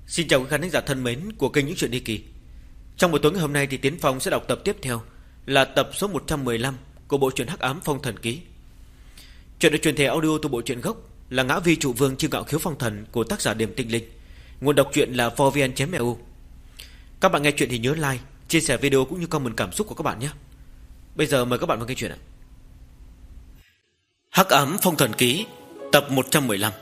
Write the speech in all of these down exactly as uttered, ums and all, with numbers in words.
Xin chào quý khán giả thân mến của kênh Những Chuyện Đi Kỳ. Trong buổi tối ngày hôm nay thì Tiến Phong sẽ đọc tập tiếp theo, là tập số một trăm mười lăm của bộ truyện Hắc Ám Phong Thần Ký. Chuyện được truyền thể audio từ bộ truyện gốc là Ngã Vi Trụ Vương Chiêu Ngạo Khiếu Phong Thần của tác giả Điềm Tinh Linh. Nguồn đọc truyện là vovn chấm e u. Các bạn nghe chuyện thì nhớ like, chia sẻ video cũng như comment cảm xúc của các bạn nhé. Bây giờ mời các bạn vào nghe chuyện ạ. Hắc Ám Phong Thần Ký, tập một trăm mười lăm.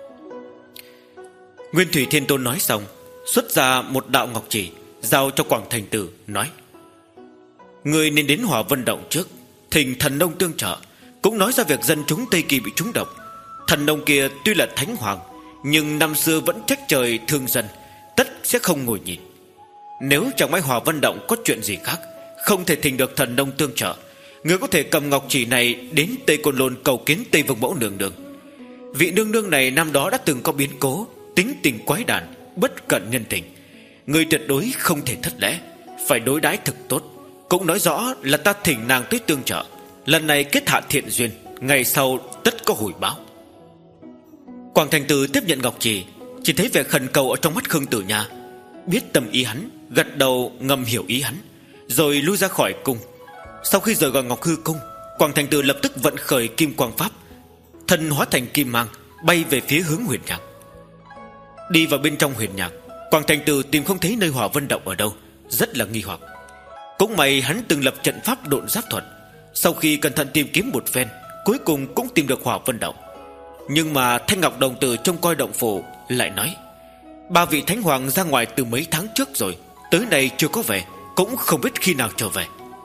Nguyên Thủy Thiên Tôn nói xong, xuất ra một đạo ngọc chỉ, giao cho Quảng Thành Tử, nói: người nên đến Hỏa Vân Động trước, thỉnh thần nông tương trợ, cũng nói ra việc dân chúng Tây Kỳ bị trúng độc. Thần nông kia tuy là thánh hoàng, nhưng năm xưa vẫn trách trời thương dân, tất sẽ không ngồi nhìn. Nếu chẳng may Hỏa Vân Động có chuyện gì khác, không thể thỉnh được thần nông tương trợ, người có thể cầm ngọc chỉ này đến Tây Côn Lôn cầu kiến Tây Vương Mẫu nương nương. Vị nương nương này năm đó đã từng có biến cố, tính tình quái đản, bất cận nhân tình. Người tuyệt đối không thể thất lễ, phải đối đãi thực tốt. Cũng nói rõ là ta thỉnh nàng tới tương trợ, lần này kết hạ thiện duyên, ngày sau tất có hồi báo. Quảng Thành Tử tiếp nhận ngọc chỉ, chỉ thấy vẻ khẩn cầu ở trong mắt Khương Tử Nha, biết tâm ý hắn, gật đầu ngầm hiểu ý hắn, rồi lui ra khỏi cung. Sau khi rời khỏi Ngọc Hư Cung, Quảng Thành Tử lập tức vận khởi Kim Quang Pháp, thân hóa thành kim mang, bay về phía hướng Huyền Nhạc. Đi vào bên trong Huyền Nhạc, Quảng Thành Tử tìm không thấy nơi Hỏa Vân Động ở đâu, rất là nghi hoặc. Cũng may hắn từng lập trận pháp độn giáp thuật, sau khi cẩn thận tìm kiếm một phen, cuối cùng cũng tìm được Hỏa Vân Động. Nhưng mà Thanh Ngọc Đồng Tử trông coi động phủ lại nói: ba vị thánh hoàng ra ngoài từ mấy tháng trước rồi, tới nay chưa có về, cũng không biết khi nào trở về.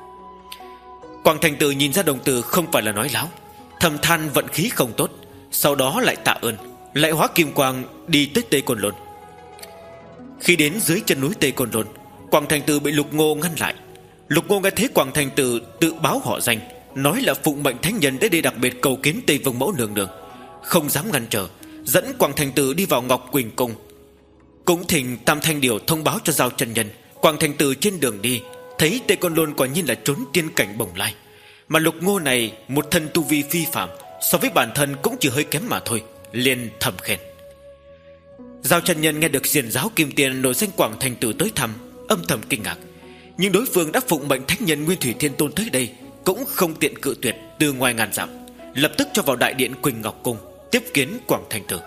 Quảng Thành Tử nhìn ra đồng tử không phải là nói láo, thầm than vận khí không tốt, sau đó lại tạ ơn, lại hóa kim quang đi tới Tây Côn Lôn. Khi đến dưới chân núi Tây Côn Lôn, Quảng Thành Tử bị Lục Ngô ngăn lại. Lục Ngô nghe thấy Quảng Thành Tử tự báo họ danh, nói là phụng mệnh thánh nhân đến đây đặc biệt cầu kiến Tây Vương Mẫu nương nương, không dám ngăn trở, dẫn Quảng Thành Tử đi vào Ngọc Quỳnh Cung. Cũng thỉnh Tam Thanh Điều thông báo cho Giao Chân Nhân. Quảng Thành Tử trên đường đi thấy Tây Côn Lôn quả nhiên là trốn tiên cảnh bồng lai, mà Lục Ngô này một thân tu vi phi phàm, so với bản thân cũng chỉ hơi kém mà thôi, liền thầm khen. Giao Chân Nhân nghe được xiển giáo Kim Tiền nổi danh Quảng Thành Tử tới thăm, âm thầm kinh ngạc. Nhưng đối phương đã phụng mệnh thánh nhân Nguyên Thủy Thiên Tôn tới đây, cũng không tiện cự tuyệt, từ ngoài ngàn dặm lập tức cho vào đại điện Quỳnh Ngọc Cung tiếp kiến Quảng Thành Tử.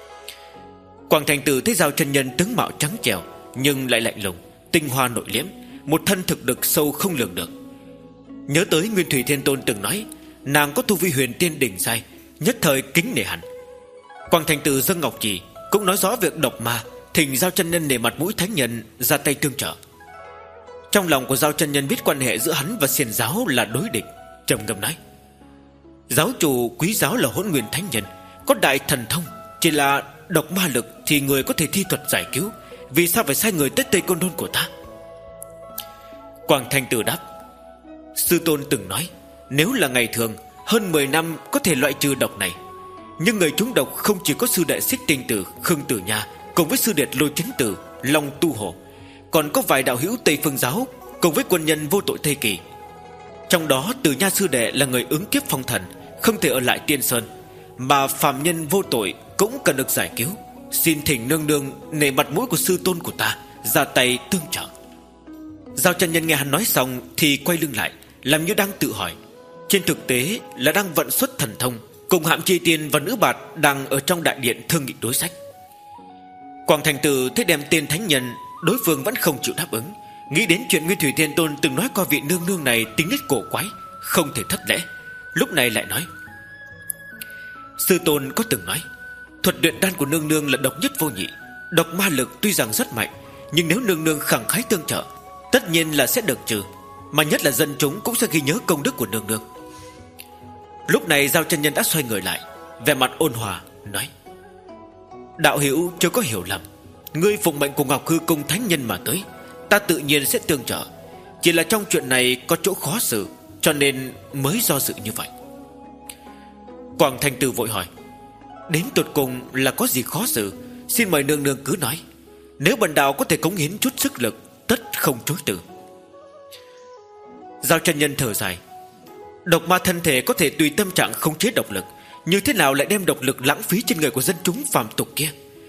Quảng Thành Tử thấy Giao Chân Nhân tướng mạo trắng trẻo nhưng lại lạnh lùng, tinh hoa nội liễm, một thân thực lực sâu không lường được. Nhớ tới Nguyên Thủy Thiên Tôn từng nói nàng có tu vi huyền tiên đỉnh giai, nhất thời kính nể hẳn. Quảng Thành Tử dâng ngọc chỉ, cũng nói rõ việc độc ma, thỉnh Giao Chân Nhân nể mặt mũi thánh nhân ra tay tương trợ. Trong lòng của Giao Chân Nhân biết quan hệ giữa hắn và xiển giáo là đối địch, trầm ngâm nói: giáo chủ quý giáo là Hỗn Nguyên thánh nhân, có đại thần thông, chỉ là độc ma lực thì người có thể thi thuật giải cứu, vì sao phải sai người tới Tây Côn Lôn của ta? Quảng Thành Tử đáp: sư tôn từng nói, nếu là ngày thường hơn mười năm có thể loại trừ độc này, nhưng người trúng độc không chỉ có sư đệ Xích Tinh Tử Khương Tử Nha cùng với sư đệ Lôi Chấn Tử Long Tu Hổ, còn có vài đạo hữu Tây Phương giáo cùng với quân nhân vô tội Tây Kỳ. Trong đó Tử Nha sư đệ là người ứng kiếp phong thần, không thể ở lại Tiên Sơn, mà phàm nhân vô tội cũng cần được giải cứu. Xin thỉnh nương nương nể mặt mũi của sư tôn của ta ra tay tương trợ. Giao Chân Nhân nghe hắn nói xong thì quay lưng lại, làm như đang tự hỏi. Trên thực tế là đang vận xuất thần thông, cùng Hạm Chi Tiên và Nữ Bạt đang ở trong đại điện thương nghị đối sách. Quảng Thành Tử thấy đem tên thánh nhân, đối phương vẫn không chịu đáp ứng, nghĩ đến chuyện Nguyên Thủy Thiên Tôn từng nói qua vị nương nương này tính nết cổ quái, không thể thất lễ. Lúc này lại nói: sư tôn có từng nói thuật luyện đan của nương nương là độc nhất vô nhị, độc ma lực tuy rằng rất mạnh, nhưng nếu nương nương khẳng khái tương trợ, tất nhiên là sẽ được trừ, mà nhất là dân chúng cũng sẽ ghi nhớ công đức của nương nương. Lúc này Giao Chân Nhân đã xoay người lại, vẻ mặt ôn hòa nói: đạo hữu chưa có hiểu lầm, ngươi phụng mệnh của Ngọc Hư Cung thánh nhân mà tới, ta tự nhiên sẽ tương trợ, chỉ là trong chuyện này có chỗ khó xử, cho nên mới do dự như vậy. Quảng Thành Tử vội hỏi: đến tột cùng là có gì khó xử, xin mời nương nương cứ nói, nếu bần đạo có thể cống hiến chút sức lực, tất không chối từ. Giao Chân Nhân thở dài: độc ma thân thể có thể tùy tâm trạng khống chế độc lực, như thế nào lại đem độc lực lãng phí trên người của dân chúng phàm tục kia?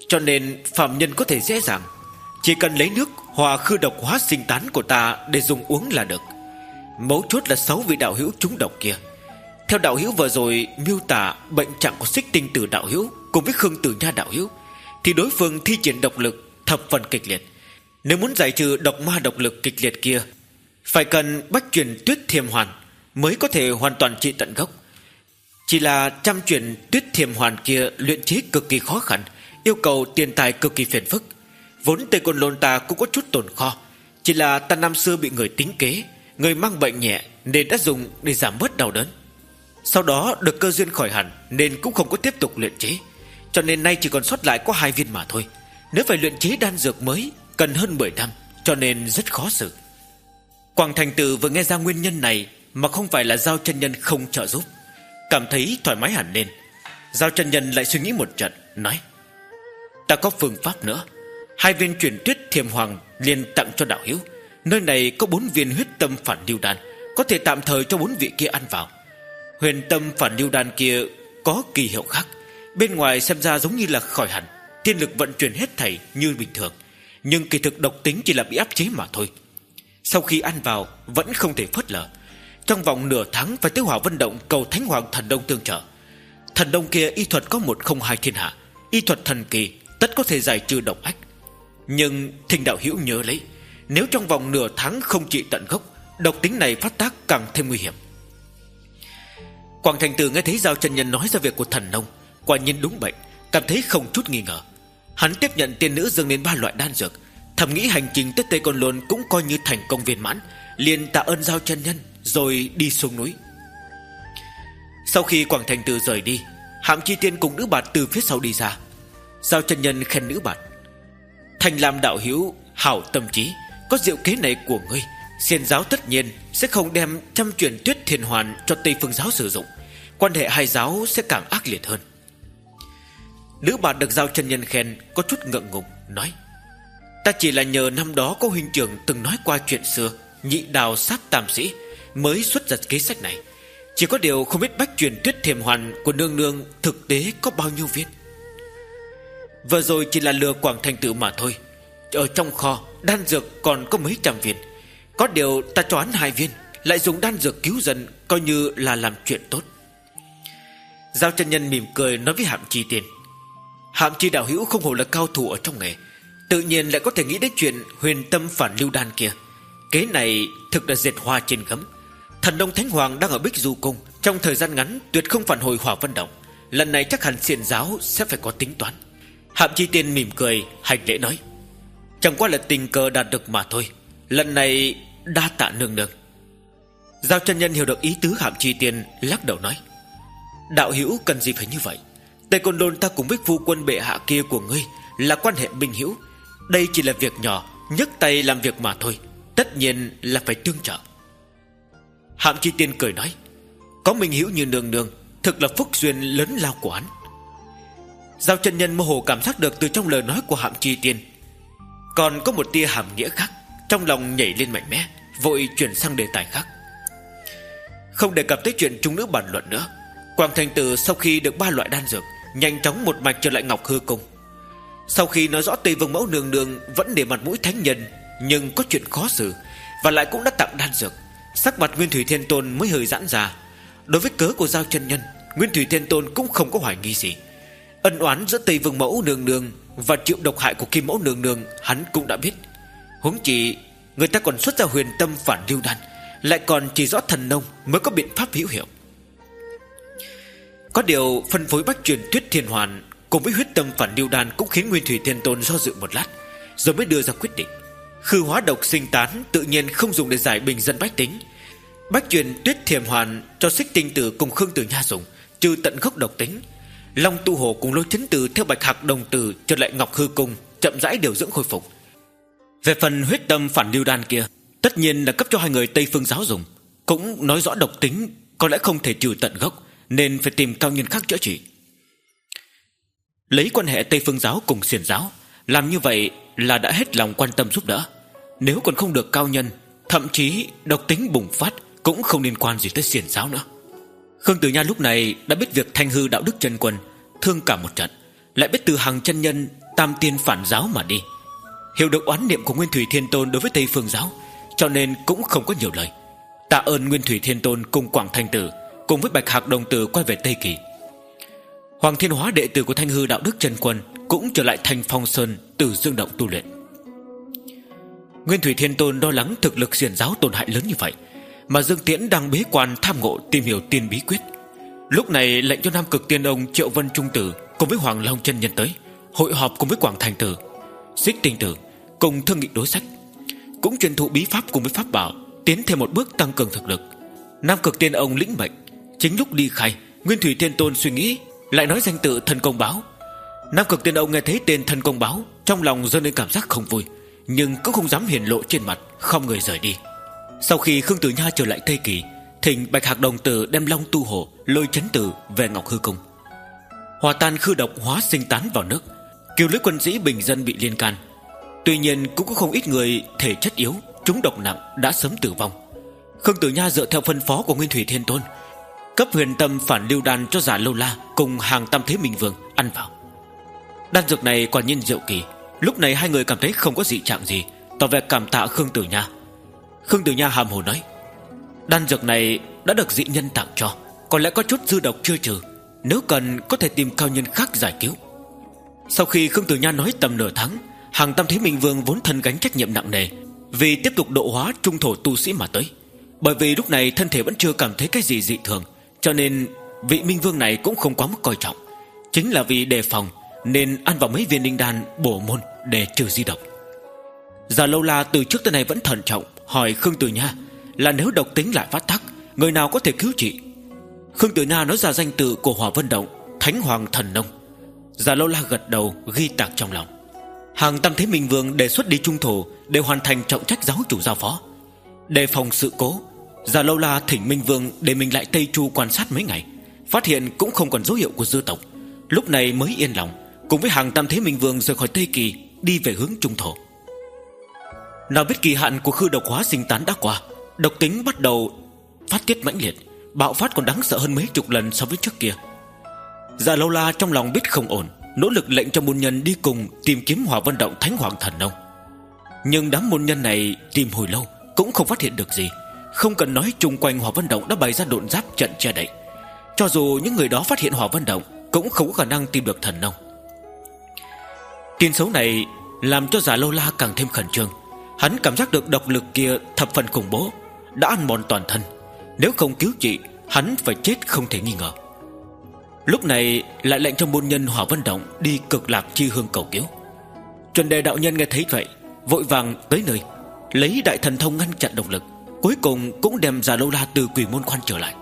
cho nên phàm nhân có thể dễ dàng, chỉ cần lấy nước hòa khư độc hóa sinh tán của ta để dùng uống là được. Mấu chốt là sáu vị đạo hữu trúng độc kia. Theo đạo hữu vừa rồi miêu tả bệnh trạng của Xích Tinh Tử đạo hữu cùng với Khương Tử Nha đạo hữu, thì đối phương thi triển độc lực thập phần kịch liệt. Nếu muốn giải trừ độc ma độc lực kịch liệt kia, phải cần bách truyền Tuyết Thiềm Hoàn mới có thể hoàn toàn trị tận gốc. Chỉ là trăm truyền Tuyết Thiềm Hoàn kia luyện chế cực kỳ khó khăn, yêu cầu tiền tài cực kỳ phiền phức. Vốn Tây Côn Lôn ta cũng có chút tồn kho, chỉ là ta năm xưa bị người tính kế, người mang bệnh nhẹ nên đã dùng để giảm bớt đau đớn. Sau đó được cơ duyên khỏi hẳn nên cũng không có tiếp tục luyện chế, cho nên nay chỉ còn sót lại có hai viên mà thôi. Nếu phải luyện chế đan dược mới cần hơn mười năm, cho nên rất khó xử. Quảng Thành Tử vừa nghe ra nguyên nhân này mà không phải là Giao chân nhân không trợ giúp, cảm thấy thoải mái hẳn lên. Giao chân nhân lại suy nghĩ một trận, nói: ta có phương pháp nữa. Hai viên truyền Tuyết Thiềm Hoàng liền tặng cho đạo hữu. Nơi này có bốn viên huyết tâm phản lưu đan, có thể tạm thời cho bốn vị kia ăn vào. Huyền tâm phản lưu đan kia có kỳ hiệu khác, bên ngoài xem ra giống như là khỏi hẳn, tiên lực vận chuyển hết thảy như bình thường, nhưng kỳ thực độc tính chỉ là bị áp chế mà thôi. Sau khi ăn vào vẫn không thể phớt lờ. Trong vòng nửa tháng phải tới Hỏa Vân Động cầu Thánh Hoàng Thần Đông tương trợ. Thần Đông kia y thuật có một không hai thiên hạ, y thuật thần kỳ, tất có thể giải trừ độc ách. Nhưng Thình đạo hữu nhớ lấy, nếu trong vòng nửa tháng không trị tận gốc, độc tính này phát tác càng thêm nguy hiểm. Quảng Thành Tử nghe thấy Giao chân nhân nói ra việc của Thần Nông, quả nhiên đúng bệnh, cảm thấy không chút nghi ngờ. Hắn tiếp nhận tiên nữ dâng đến ba loại đan dược, thầm nghĩ hành trình tới Tây Côn Lôn cũng coi như thành công viên mãn, liền tạ ơn Giao chân nhân rồi đi xuống núi. Sau khi Quảng Thành Tử rời đi, Hạm Chi Tiên cùng nữ bạt từ phía sau đi ra. Giao chân nhân khen nữ bạt: Thành Lam đạo hữu hảo tâm trí, có diệu kế này của ngươi, Xiển giáo tất nhiên sẽ không đem trăm truyền Tuyết Thiền Hoàn cho Tây Phương giáo sử dụng, quan hệ hai giáo sẽ càng ác liệt hơn. Nữ bạt được Giao chân nhân khen có chút ngượng ngùng, nói: ta chỉ là nhờ năm đó có huynh trưởng từng nói qua chuyện xưa nhị đào sát tam sĩ mới xuất ra kế sách này. Chỉ có điều không biết bách truyền Tuyết Thiềm Hoàn của nương nương thực tế có bao nhiêu viên. Vừa rồi chỉ là lừa Quảng Thành Tử mà thôi. Ở trong kho đan dược còn có mấy trăm viên, có điều ta cho hắn hai viên, lại dùng đan dược cứu dân, coi như là làm chuyện tốt. Giao chân nhân mỉm cười nói với Hạm Chi Tiên: Hạm Chi đạo hữu không hổ là cao thủ ở trong nghề, tự nhiên lại có thể nghĩ đến chuyện huyền tâm phản lưu đan kia. Kế này thực là dệt hoa trên gấm. Thần Đông Thánh Hoàng đang ở Bích Du Cung, trong thời gian ngắn tuyệt không phản hồi Hỏa Vân Động. Lần này chắc hẳn Xiển giáo sẽ phải có tính toán. Hạm Chi Tiên mỉm cười hành lễ nói: chẳng qua là tình cờ đạt được mà thôi, lần này đa tạ nương nương. Giao chân nhân hiểu được ý tứ Hạm Chi Tiên, lắc đầu nói: đạo hữu cần gì phải như vậy. Tây Côn Lôn ta cùng với phu quân bệ hạ kia của ngươi là quan hệ binh hữu, đây chỉ là việc nhỏ, nhấc tay làm việc mà thôi, tất nhiên là phải tương trợ. Hạm Chi Tiên cười nói: có minh hữu như nương nương, thực là phúc duyên lớn lao của hắn. Giao chân nhân mơ hồ cảm giác được từ trong lời nói của Hạm Chi Tiên còn có một tia hàm nghĩa khác, trong lòng nhảy lên mạnh mẽ, vội chuyển sang đề tài khác. Không đề cập tới chuyện chúng nữ bàn luận nữa, Quảng Thành Tử sau khi được ba loại đan dược, nhanh chóng một mạch trở lại Ngọc Hư Cung. Sau khi nói rõ Tây Vương mẫu nương nương vẫn để mặt mũi thánh nhân, nhưng có chuyện khó xử, và lại cũng đã tặng đan dược, sắc mặt Nguyên Thủy Thiên Tôn mới hơi giãn ra. Đối với cớ của Giao chân nhân, Nguyên Thủy Thiên Tôn cũng không có hoài nghi gì. Ân oán giữa Tây Vương mẫu nương nương và chịu độc hại của Kim mẫu nương nương hắn cũng đã biết. Huống chi người ta còn xuất ra huyền tâm phản lưu đan, lại còn chỉ rõ Thần Nông mới có biện pháp hữu hiệu. Có điều phân phối bách truyền Tuyết Thiền Hoàn cùng với huyết tâm phản lưu đan cũng khiến Nguyên Thủy Thiên Tôn do dự một lát, rồi mới đưa ra quyết định. Khư hóa độc sinh tán tự nhiên không dùng để giải bình dân bách tính. Bách truyền Tuyết Thiềm Hoàn cho Xích Tinh Tử cùng Khương Tử Nha dùng, trừ tận gốc độc tính. Long Tu Hổ cùng Lôi Chấn Tử theo Bạch Hạc Đồng Tử trở lại Ngọc Hư Cung, chậm rãi điều dưỡng khôi phục. Về phần huyết tâm phản lưu đan kia, tất nhiên là cấp cho hai người Tây Phương giáo dùng, cũng nói rõ độc tính có lẽ không thể trừ tận gốc, nên phải tìm cao nhân khác chữa trị. Lấy quan hệ Tây Phương giáo cùng Xiển giáo, làm như vậy là đã hết lòng quan tâm giúp đỡ. Nếu còn không được cao nhân, thậm chí độc tính bùng phát, cũng không liên quan gì tới Xiển giáo nữa. Khương Tử Nha lúc này đã biết việc Thanh Hư đạo đức chân quân thương cả một trận, lại biết từ hàng chân nhân tam tiên phản giáo mà đi. Hiểu được oán niệm của Nguyên Thủy Thiên Tôn đối với Tây Phương giáo, cho nên cũng không có nhiều lời, tạ ơn Nguyên Thủy Thiên Tôn cùng Quảng Thành Tử cùng với Bạch Hạc đồng tử quay về Tây Kỳ. Hoàng Thiên Hóa đệ tử của Thanh Hư Đạo Đức Chân Quân cũng trở lại Thanh Phong Sơn Tử Dương Động tu luyện. Nguyên Thủy Thiên Tôn lo lắng thực lực xiển giáo tổn hại lớn như vậy, mà Dương Tiễn đang bế quan tham ngộ tìm hiểu tiên bí quyết. Lúc này lệnh cho Nam Cực Tiên Ông Triệu Vân Trung Tử cùng với Hoàng Long Chân Nhân tới hội họp cùng với Quảng Thành Tử, Xích Tinh Tử cùng thương nghị đối sách, cũng truyền thụ bí pháp cùng với pháp bảo, tiến thêm một bước tăng cường thực lực. Nam Cực Tiên Ông lĩnh mệnh. Chính lúc đi khai, Nguyên Thủy Thiên Tôn suy nghĩ, lại nói danh tự Thần Công Báo. Nam Cực Tiên Ông nghe thấy tên Thần Công Báo, trong lòng dâng lên cảm giác không vui, nhưng cũng không dám hiển lộ trên mặt, không người rời đi. Sau khi Khương Tử Nha trở lại Tây Kỳ, thỉnh Bạch Hạc đồng tử đem Long Tu Hổ, Lôi Chấn Tử về Ngọc Hư Cung. Hòa tan khư độc hóa sinh tán vào nước, cứu lưới quân sĩ bình dân bị liên can. Tuy nhiên cũng có không ít người thể chất yếu, trúng độc nặng đã sớm tử vong. Khương Tử Nha dựa theo phân phó của Nguyên Thủy Thiên Tôn, cấp huyền tâm phản lưu đan cho Giả Lâu La cùng Hàng Tam Thế Minh Vương ăn vào. Đan dược này quả nhiên diệu kỳ. Lúc này hai người cảm thấy không có dị trạng gì, tỏ vẻ cảm tạ Khương Tử Nha. Khương Tử Nha hàm hồ nói, đan dược này đã được dị nhân tặng cho, có lẽ có chút dư độc chưa trừ, nếu cần có thể tìm cao nhân khác giải cứu. Sau khi Khương Tử Nha nói tầm nửa tháng, Hàng Tam Thế Minh Vương vốn thân gánh trách nhiệm nặng nề vì tiếp tục độ hóa trung thổ tu sĩ mà tới. Bởi vì lúc này thân thể vẫn chưa cảm thấy cái gì dị thường, cho nên vị Minh Vương này cũng không quá mức coi trọng. Chính là vì đề phòng nên ăn vào mấy viên linh đan bổ môn để trừ di độc. Giả Lâu La từ trước tới nay vẫn thận trọng, hỏi Khương Tử Nha là nếu độc tính lại phát tác, người nào có thể cứu trị. Khương Tử Nha nói ra danh tự của Hỏa Vân Động, Thánh Hoàng Thần Nông. Giả Lâu La gật đầu ghi tạc trong lòng. Hàng Tam Thế Minh Vương đề xuất đi trung thổ để hoàn thành trọng trách giáo chủ giao phó. Đề phòng sự cố, Giả Lâu La thỉnh Minh Vương để mình lại Tây Chu quan sát mấy ngày, phát hiện cũng không còn dấu hiệu của dư tộc, lúc này mới yên lòng, cùng với Hàng Tam Thế Minh Vương rời khỏi Tây Kỳ đi về hướng trung thổ. Nào biết kỳ hạn của khư độc hóa sinh tán đã qua, độc tính bắt đầu phát tiết mãnh liệt, bạo phát còn đáng sợ hơn mấy chục lần so với trước kia. Giả Lâu La trong lòng biết không ổn, nỗ lực lệnh cho môn nhân đi cùng tìm kiếm Hỏa Vân Động Thánh Hoàng Thần Nông. Nhưng đám môn nhân này tìm hồi lâu cũng không phát hiện được gì. Không cần nói, chung quanh Hỏa Vân Động đã bày ra độn giáp trận che đậy. Cho dù những người đó phát hiện Hỏa Vân Động cũng không có khả năng tìm được thần nông. Tin xấu này làm cho Giả Lâu La càng thêm khẩn trương. Hắn cảm giác được độc lực kia thập phần khủng bố, đã ăn mòn toàn thân. Nếu không cứu trị, hắn phải chết không thể nghi ngờ. Lúc này lại lệnh cho môn nhân Hỏa Vân Động đi Cực Lạc Chi Hương cầu cứu. Chuẩn Đề đạo nhân nghe thấy vậy, vội vàng tới nơi, lấy đại thần thông ngăn chặn độc lực, cuối cùng cũng đem Giả Lâu La từ Quỷ Môn Quan trở lại.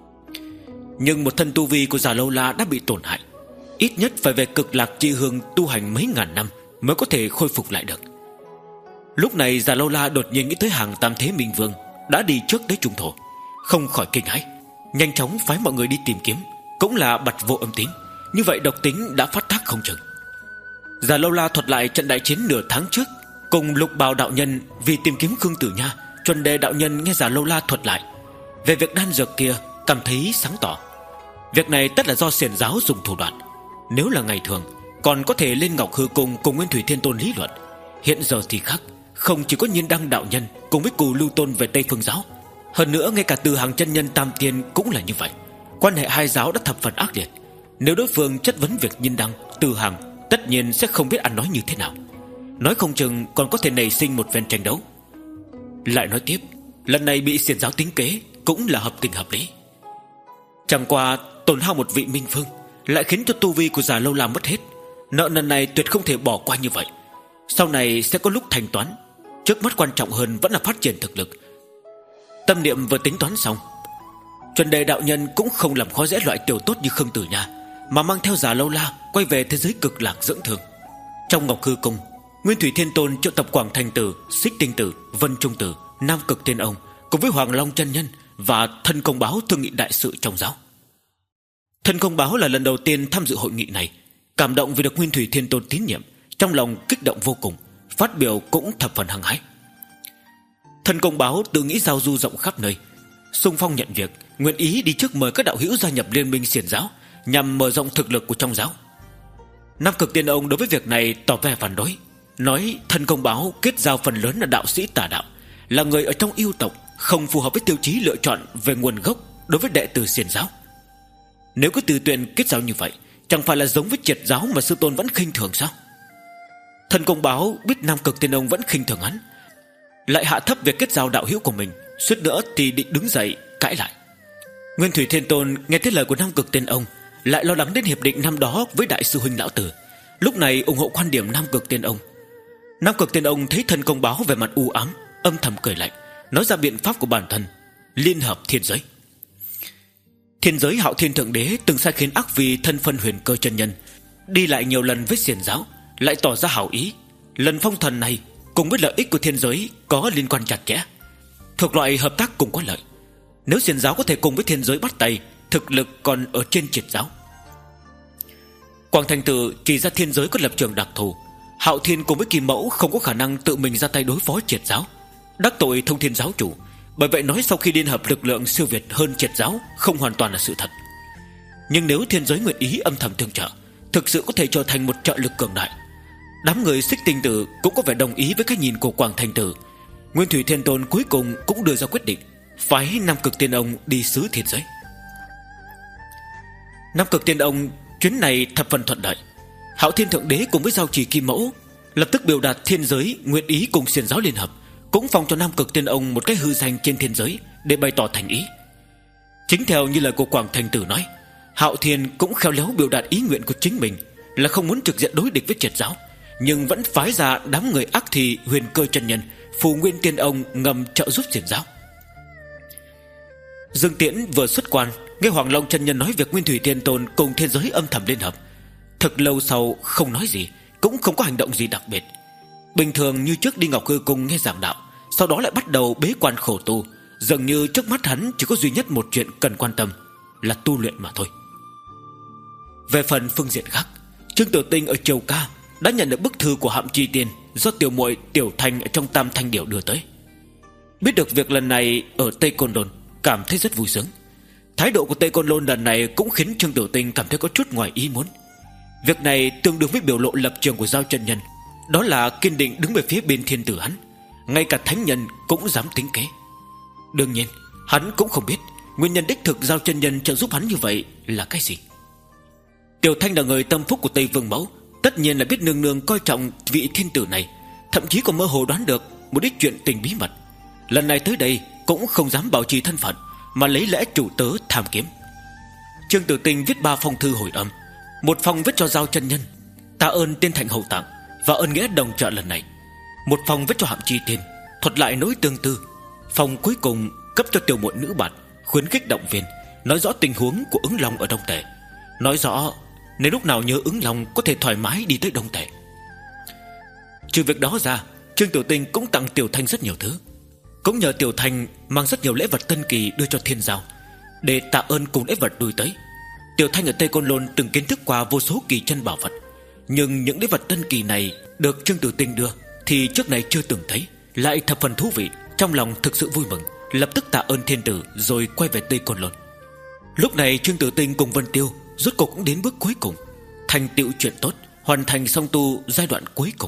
Nhưng một thân tu vi của Giả Lâu La đã bị tổn hại, ít nhất phải về Cực Lạc Chi Hương tu hành mấy ngàn năm mới có thể khôi phục lại được. Lúc này Giả Lâu La đột nhiên nghĩ tới Hàng Tam Thế Minh Vương đã đi trước tới trung thổ, không khỏi kinh hãi, nhanh chóng phái mọi người đi tìm kiếm, cũng là bật vô âm tín. Như vậy độc tính đã phát tác không chừng. Giả Lâu La thuật lại trận đại chiến nửa tháng trước cùng Lục Bào đạo nhân vì tìm kiếm Khương Tử Nha. Chuẩn Đề đạo nhân nghe Giả Lâu La thuật lại về việc đan dược kia, cảm thấy sáng tỏ. Việc này tất là do xiển giáo dùng thủ đoạn. Nếu là ngày thường còn có thể lên Ngọc Hư Cung cùng Nguyên Thủy Thiên Tôn lý luận, hiện giờ thì khác. Không chỉ có Nhiên Đăng đạo nhân cùng với Cù Lưu Tôn về Tây Phương giáo, hơn nữa ngay cả Từ Hàng chân nhân Tam Tiên cũng là như vậy. Quan hệ hai giáo đã thập phần ác liệt. Nếu đối phương chất vấn việc Nhiên Đăng, Từ Hàng, tất nhiên sẽ không biết ăn nói như thế nào, nói không chừng còn có thể nảy sinh một phen tranh đấu. Lại nói tiếp, lần này bị xiển giáo tính kế cũng là hợp tình hợp lý. Chẳng qua tổn hao một vị minh vương lại khiến cho tu vi của Giả Lâu La mất hết. Nợ nần này tuyệt không thể bỏ qua như vậy. Sau này sẽ có lúc thanh toán, trước mắt quan trọng hơn vẫn là phát triển thực lực. Tâm niệm vừa tính toán xong, Chuẩn Đề đạo nhân cũng không làm khó dễ loại tiểu tốt như Khương Tử Nha, mà mang theo Giả Lâu La quay về thế giới Cực Lạc dưỡng thương. Trong Ngọc Hư Cung, Nguyên Thủy Thiên Tôn triệu tập Quảng Thành Tử, Xích Tinh Tử, Vân Trung Tử, Nam Cực Tiên Ông cùng với Hoàng Long chân nhân và Thân Công Báo thương nghị đại sự trong giáo. Thân Công Báo là lần đầu tiên tham dự hội nghị này, cảm động vì được Nguyên Thủy Thiên Tôn tín nhiệm, trong lòng kích động vô cùng, phát biểu cũng thập phần hăng hái. Thân Công Báo tự nghĩ giao du rộng khắp nơi, xung phong nhận việc, nguyện ý đi trước mời các đạo hữu gia nhập liên minh xiển giáo nhằm mở rộng thực lực của trong giáo. Nam Cực Tiên Ông đối với việc này tỏ vẻ phản đối, nói thân công báo kết giao phần lớn là đạo sĩ tà đạo, là người ở trong yêu tộc, không phù hợp với tiêu chí lựa chọn về nguồn gốc đối với đệ tử xiển giáo. Nếu cứ từ tuyển kết giao như vậy, chẳng phải là giống với triệt giáo mà sư tôn vẫn khinh thường sao? Thân công báo biết Nam Cực Tiên Ông vẫn khinh thường hắn, lại hạ thấp việc kết giao đạo hữu của mình, suýt nữa thì định đứng dậy cãi lại. Nguyên Thủy Thiên Tôn nghe thấy lời của Nam Cực Tiên Ông, lại lo lắng đến hiệp định năm đó với đại sư huynh lão tử, lúc này ủng hộ quan điểm Nam Cực Tiên Ông. Nam Cực Tiên Ông thấy thân công báo về mặt u ám, âm thầm cười lạnh, nói ra biện pháp của bản thân: liên hợp thiên giới. Thiên giới Hạo Thiên Thượng Đế từng sai khiến Ác Vi thân phân Huyền Cơ chân nhân đi lại nhiều lần với xiển giáo, lại tỏ ra hảo ý. Lần phong thần này cùng với lợi ích của thiên giới có liên quan chặt chẽ, thuộc loại hợp tác cùng có lợi. Nếu xiển giáo có thể cùng với thiên giới bắt tay, thực lực còn ở trên triệt giáo. Quảng Thành Tử chỉ ra thiên giới có lập trường đặc thù, Hạo Thiên cùng với Kim Mẫu không có khả năng tự mình ra tay đối phó triệt giáo, đắc tội Thông Thiên giáo chủ. Bởi vậy nói sau khi liên hợp lực lượng siêu việt hơn triệt giáo không hoàn toàn là sự thật. Nhưng nếu thiên giới nguyện ý âm thầm tương trợ, thực sự có thể trở thành một trợ lực cường đại. Đám người Xích Tinh Tử cũng có vẻ đồng ý với cái nhìn của Quảng Thành Tử. Nguyên Thủy Thiên Tôn cuối cùng cũng đưa ra quyết định phái Nam Cực Tiên Ông đi xứ thiên giới. Nam Cực Tiên Ông chuyến này thập phần thuận lợi. Hạo Thiên Thượng Đế cùng với Giao Chỉ Kim Mẫu lập tức biểu đạt thiên giới nguyện ý cùng xiển giáo liên hợp, cũng phong cho Nam Cực Tiên Ông một cái hư danh trên thiên giới để bày tỏ thành ý. Chính theo như lời của Quảng Thành Tử nói, Hạo Thiên cũng khéo léo biểu đạt ý nguyện của chính mình là không muốn trực diện đối địch với triệt giáo, nhưng vẫn phái ra đám người ác thì Huyền Cơ chân nhân, Phù Nguyên Tiên Ông ngầm trợ giúp xiển giáo. Dương Tiễn vừa xuất quan, nghe Hoàng Long chân nhân nói việc Nguyên Thủy Thiên Tôn cùng thiên giới âm thầm liên hợp, thật lâu sau không nói gì, cũng không có hành động gì đặc biệt. Bình thường như trước đi Ngọc Hư Cung nghe giảng đạo, sau đó lại bắt đầu bế quan khổ tu. Dường như trước mắt hắn chỉ có duy nhất một chuyện cần quan tâm, là tu luyện mà thôi. Về phần phương diện khác, Trương Tiểu Tinh ở Triều Ca đã nhận được bức thư của Hạm Chi Tiên do tiểu muội Tiểu Thanh ở trong Tam Thanh Điểu đưa tới. Biết được việc lần này ở Tây Côn Lôn, cảm thấy rất vui sướng. Thái độ của Tây Côn Lôn lần này cũng khiến Trương Tiểu Tinh cảm thấy có chút ngoài ý muốn. Việc này tương đương với biểu lộ lập trường của Giao chân nhân, đó là kiên định đứng về phía bên thiên tử hắn. Ngay cả thánh nhân cũng dám tính kế. Đương nhiên hắn cũng không biết nguyên nhân đích thực Giao chân nhân trợ giúp hắn như vậy là cái gì. Tiểu Thanh là người tâm phúc của Tây Vương Mẫu, tất nhiên là biết nương nương coi trọng vị thiên tử này, thậm chí còn mơ hồ đoán được một ít chuyện tình bí mật. Lần này tới đây cũng không dám bảo trì thân phận, mà lấy lẽ chủ tớ tham kiếm. Trương Tiểu Tinh viết ba phong thư hồi âm. Một phong viết cho Giao chân nhân, tạ ơn Tiên Thành hậu tặng và ơn nghĩa đồng trợ lần này. Một phong viết cho Hạm Chi Tiên, thuật lại nỗi tương tư. Phong cuối cùng cấp cho tiểu muội nữ bạn, khuyến khích động viên, nói rõ tình huống của Ứng Long ở Đông Tề, nói rõ nếu lúc nào nhớ Ứng Long có thể thoải mái đi tới Đông Tề. Trừ việc đó ra, Trương Tiểu Tinh cũng tặng Tiểu Thanh rất nhiều thứ, cũng nhờ Tiểu Thanh mang rất nhiều lễ vật tân kỳ đưa cho Thiên Giao, để tạ ơn cùng lễ vật đuổi tới. Tiểu Thanh ở Tây Côn Lôn từng kiến thức qua vô số kỳ chân bảo vật, nhưng những lễ vật tân kỳ này được Trương Tiểu Tinh đưa thì trước này chưa từng thấy, lại thập phần thú vị. Trong lòng thực sự vui mừng, lập tức tạ ơn thiên tử rồi quay về Tây Côn Lôn. Lúc này Trương Tiểu Tinh cùng Vân Tiêu rốt cuộc cũng đến bước cuối cùng, thành tựu chuyện tốt, hoàn thành song tu giai đoạn cuối cùng.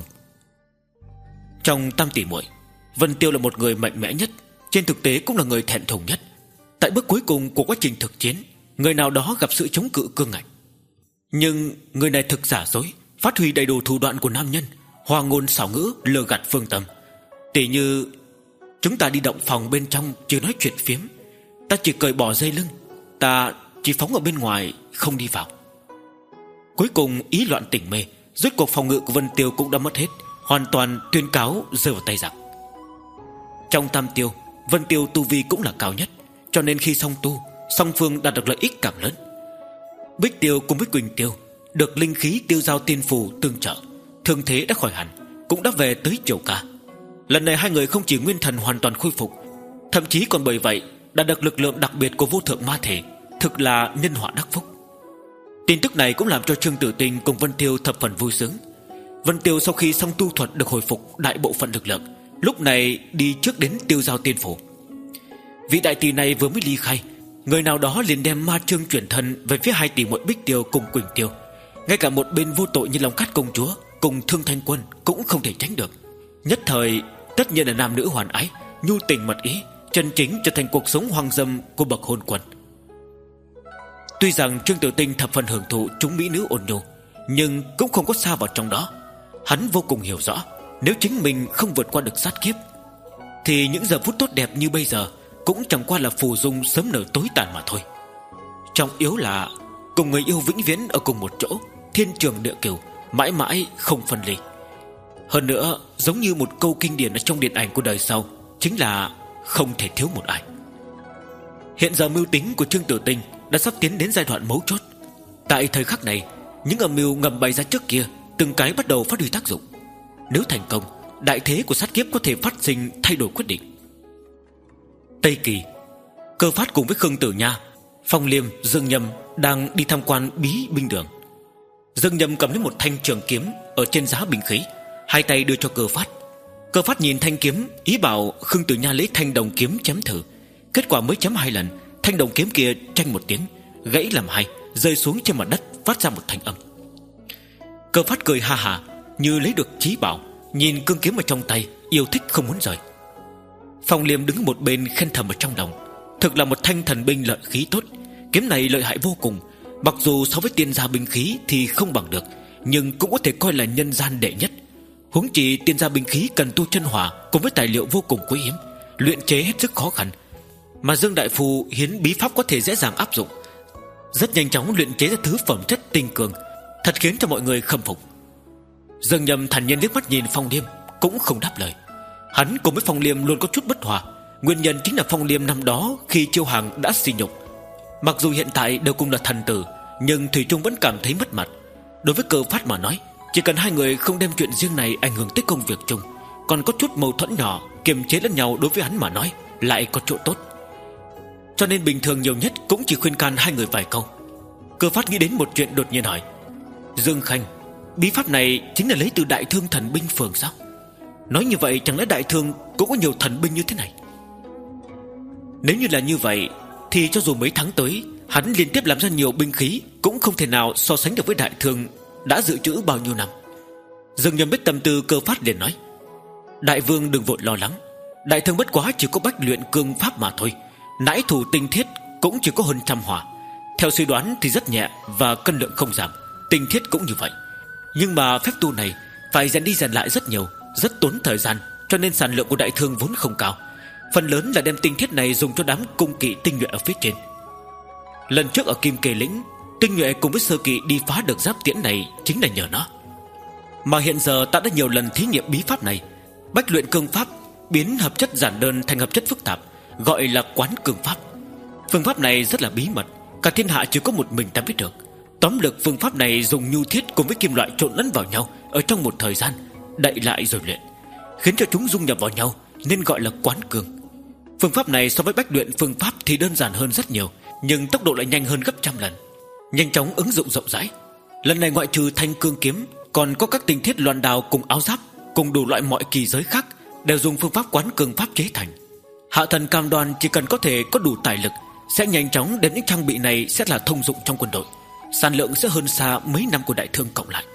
Trong tam tỷ muội, Vân Tiêu là một người mạnh mẽ nhất, trên thực tế cũng là người thẹn thùng nhất. Tại bước cuối cùng của quá trình thực chiến, người nào đó gặp sự chống cự cương ngạnh, nhưng người này thực giả dối, phát huy đầy đủ thủ đoạn của nam nhân, hoa ngôn xảo ngữ lừa gạt phương tâm. Tỉ như chúng ta đi động phòng bên trong chưa nói chuyện phiếm, ta chỉ cởi bỏ dây lưng, ta chỉ phóng ở bên ngoài không đi vào. Cuối cùng ý loạn tỉnh mê, rốt cuộc phòng ngự của Vân Tiêu cũng đã mất hết, hoàn toàn tuyên cáo rơi vào tay giặc. Trong tam tiêu, Vân Tiêu tu vi cũng là cao nhất, cho nên khi song tu, song phương đạt được lợi ích càng lớn. Bích Tiêu cùng với Quỳnh Tiêu được linh khí tiêu giao tiên phù tương trợ, thương thế đã khỏi hẳn, cũng đã về tới Triều Ca. Lần này hai người không chỉ nguyên thần hoàn toàn khôi phục, thậm chí còn bởi vậy đạt được lực lượng đặc biệt của vô thượng ma thể, thực là nhân họa đắc phúc. Tin tức này cũng làm cho Trương Tử Tinh cùng Vân Tiêu thập phần vui sướng. Vân Tiêu sau khi xong tu thuật được hồi phục đại bộ phận lực lượng, lúc này đi trước đến tiêu giao tiên phủ. Vị đại tỷ này vừa mới ly khai, người nào đó liền đem ma chương chuyển thân về phía hai tỷ muội Bích Tiêu cùng Quỳnh Tiêu, Ngay cả một bên vô tội như Long Cát công chúa cùng Thương Thanh Quân cũng không thể tránh được. Nhất thời tất nhiên là nam nữ hoàn ái, nhu tình mật ý, chân chính trở thành cuộc sống hoang dâm của bậc hôn quân. Tuy rằng Trương Tiểu Tinh thập phần hưởng thụ chúng mỹ nữ ôn nhu, nhưng cũng không có xa vào trong đó. Hắn vô cùng hiểu rõ, nếu chính mình không vượt qua được sát kiếp thì những giờ phút tốt đẹp như bây giờ cũng chẳng qua là phù dung sớm nở tối tàn mà thôi. Trọng yếu là cùng người yêu vĩnh viễn ở cùng một chỗ, thiên trường địa cửu, mãi mãi không phân ly. Hơn nữa, giống như một câu kinh điển ở trong điện ảnh của đời sau, chính là không thể thiếu một ai. Hiện giờ mưu tính của Trương Tiểu Tinh đã sắp tiến đến giai đoạn mấu chốt. Tại thời khắc này, những âm mưu ngầm bày ra trước kia từng cái bắt đầu phát huy tác dụng. Nếu thành công, đại thế của sát kiếp có thể phát sinh thay đổi quyết định. Tây Kỳ, Cơ Phát cùng với Khương Tử Nha, Phong Liêm, Dương Nhâm đang đi tham quan bí binh đường. Dương Nhâm cầm lấy một thanh trường kiếm ở trên giá binh khí, hai tay đưa cho Cơ Phát. Cơ Phát nhìn thanh kiếm, ý bảo Khương Tử Nha lấy thanh đồng kiếm chém thử. Kết quả mới chém hai lần, thanh đồng kiếm kia tranh một tiếng, gãy làm hai, rơi xuống trên mặt đất, phát ra một thanh âm. Cơ Phát cười ha ha, như lấy được chí bảo, nhìn cương kiếm ở trong tay, yêu thích không muốn rời. Phong Liêm đứng một bên khen thầm ở trong lòng, thực là một thanh thần binh lợi khí tốt. Kiếm này lợi hại vô cùng, mặc dù so với tiên gia binh khí thì không bằng được, nhưng cũng có thể coi là nhân gian đệ nhất. Huống chi tiên gia binh khí cần tu chân hỏa cùng với tài liệu vô cùng quý hiếm, luyện chế hết sức khó khăn, mà Dương đại phu hiến bí pháp có thể dễ dàng áp dụng, rất nhanh chóng luyện chế ra thứ phẩm chất tinh cường, thật khiến cho mọi người khâm phục. Dương Nhâm thản nhiên liếc mắt nhìn Phong Liêm, cũng không đáp lời. Hắn cùng với Phong Liêm luôn có chút bất hòa, nguyên nhân chính là Phong Liêm năm đó khi chiêu hàng đã sỉ nhục. Mặc dù hiện tại đều cùng là thần tử, nhưng thủy chung vẫn cảm thấy mất mặt. Đối với Cơ Phát mà nói, chỉ cần hai người không đem chuyện riêng này ảnh hưởng tới công việc chung, còn có chút mâu thuẫn nhỏ kiềm chế lẫn nhau, đối với hắn mà nói lại có chỗ tốt. Cho nên bình thường nhiều nhất cũng chỉ khuyên can hai người vài câu. Cơ Phát nghĩ đến một chuyện, đột nhiên hỏi: Dương Khanh, bí pháp này chính là lấy từ Đại Thương thần binh phường sao? Nói như vậy chẳng lẽ Đại Thương cũng có nhiều thần binh như thế này? Nếu như là như vậy thì cho dù mấy tháng tới hắn liên tiếp làm ra nhiều binh khí, cũng không thể nào so sánh được với Đại Thương đã dự trữ bao nhiêu năm. Dương Nhâm biết tâm tư Cơ Phát liền nói: Đại vương đừng vội lo lắng, Đại Thương bất quá chỉ có bách luyện cương pháp mà thôi, nãi thủ tinh thiết cũng chỉ có hơn trăm hỏa. Theo suy đoán thì rất nhẹ và cân lượng không giảm, tinh thiết cũng như vậy. Nhưng mà phép tu này phải rèn đi rèn lại rất nhiều, rất tốn thời gian, cho nên sản lượng của Đại Thương vốn không cao. Phần lớn là đem tinh thiết này dùng cho đám cung kỵ tinh nhuệ ở phía trên. Lần trước ở Kim Kê Lĩnh, tinh nhuệ cùng với sơ kỵ đi phá được giáp tiễn này chính là nhờ nó. Mà hiện giờ ta đã nhiều lần thí nghiệm bí pháp này, bách luyện cương pháp, biến hợp chất giản đơn thành hợp chất phức tạp, gọi là quán cương pháp. Phương pháp này rất là bí mật, cả thiên hạ chỉ có một mình ta biết được. Tóm lực phương pháp này dùng nhu thiết cùng với kim loại trộn lẫn vào nhau ở trong một thời gian, đậy lại rồi luyện, khiến cho chúng dung nhập vào nhau, nên gọi là quán cương. Phương pháp này so với bách luyện phương pháp thì đơn giản hơn rất nhiều, nhưng tốc độ lại nhanh hơn gấp trăm lần, nhanh chóng ứng dụng rộng rãi. Lần này ngoại trừ thanh cương kiếm, còn có các tinh thiết loan đao cùng áo giáp, cùng đủ loại mọi kỳ giới khác đều dùng phương pháp quán cương pháp chế thành. Hạ thần cam đoan chỉ cần có thể có đủ tài lực, sẽ nhanh chóng đem những trang bị này sẽ là thông dụng trong quân đội, sản lượng sẽ hơn xa mấy năm của Đại Thương cộng lại.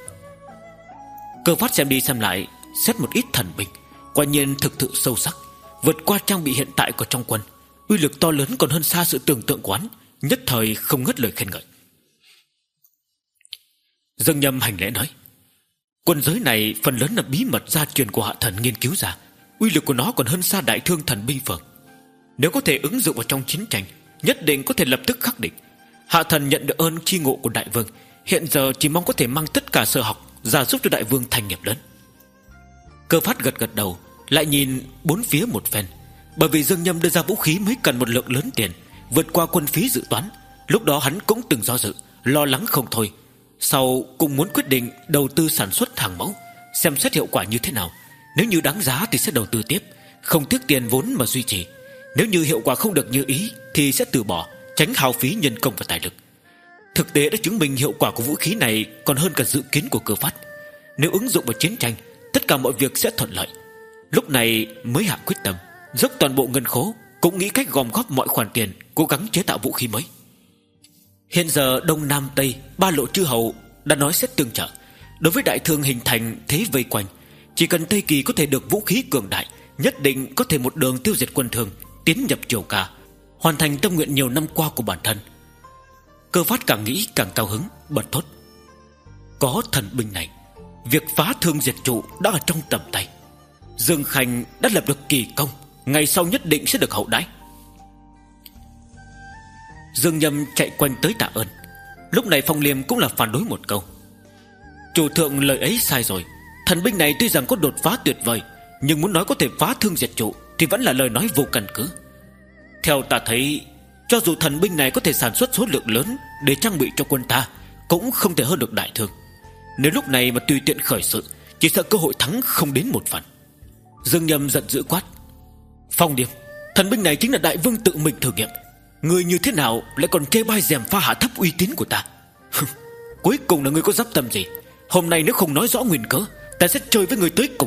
Cơ Phát xem đi xem lại, xét một ít thần binh, quả nhiên thực sự sâu sắc, vượt qua trang bị hiện tại của trong quân, uy lực to lớn còn hơn xa sự tưởng tượng của hắn, nhất thời không ngớt lời khen ngợi. Dương Nhâm hành lễ nói: Quân giới này phần lớn là bí mật gia truyền của Hạ thần nghiên cứu ra, uy lực của nó còn hơn xa Đại Thương thần binh phường. Nếu có thể ứng dụng vào trong chiến tranh, nhất định có thể lập tức khắc địch. Hạ thần nhận được ơn chi ngộ của Đại Vương, hiện giờ chỉ mong có thể mang tất cả sở học ra giúp cho Đại Vương thành nghiệp lớn. Cơ Phát gật gật đầu, lại nhìn bốn phía một phen. Bởi vì Dương Nhâm đưa ra vũ khí mới cần một lượng lớn tiền, vượt qua quân phí dự toán. Lúc đó hắn cũng từng do dự, lo lắng không thôi. Sau cũng muốn quyết định đầu tư sản xuất hàng mẫu, xem xét hiệu quả như thế nào. Nếu như đáng giá thì sẽ đầu tư tiếp, không tiếc tiền vốn mà duy trì. Nếu như hiệu quả không được như ý thì sẽ từ bỏ, tránh hao phí nhân công và tài lực. Thực tế đã chứng minh hiệu quả của vũ khí này còn hơn cả dự kiến của Cơ Phát. Nếu ứng dụng vào chiến tranh, tất cả mọi việc sẽ thuận lợi. Lúc này mới hạ quyết tâm, dốc toàn bộ ngân khố, cũng nghĩ cách gom góp mọi khoản tiền, cố gắng chế tạo vũ khí mới. Hiện giờ Đông Nam Tây ba lộ chư hầu đã nói sẽ tương trợ. Đối với đại thương hình thành thế vây quanh, chỉ cần Tây Kỳ có thể được vũ khí cường đại, nhất định có thể một đường tiêu diệt quân Thương, tiến nhập Triều Ca, hoàn thành tâm nguyện nhiều năm qua của bản thân. Cơ Phát càng nghĩ càng cao hứng, bật thốt: có thần binh này, việc phá Thương diệt trụ đã ở trong tầm tay. Dương Khanh đã lập được kỳ công, ngày sau nhất định sẽ được hậu đãi. Dương Nhâm chạy quanh tới tạ ơn. Lúc này Phong Liêm cũng là phản đối một câu: chủ thượng lời ấy sai rồi. Thần binh này tuy rằng có đột phá tuyệt vời, nhưng muốn nói có thể phá Thương diệt trụ thì vẫn là lời nói vô căn cứ. Theo ta thấy, cho dù thần binh này có thể sản xuất số lượng lớn để trang bị cho quân ta, cũng không thể hơn được đại thương. Nếu lúc này mà tùy tiện khởi sự, chỉ sợ cơ hội thắng không đến một phần. Dương Nhâm giận dữ quát: Phong Liêm, thần binh này chính là đại vương tự mình thử nghiệm, người như thế nào lại còn chê bai gièm pha hạ thấp uy tín của ta? Cuối cùng là người có dắp tâm gì? Hôm nay nếu không nói rõ nguyên cớ, ta sẽ chơi với người tới cùng.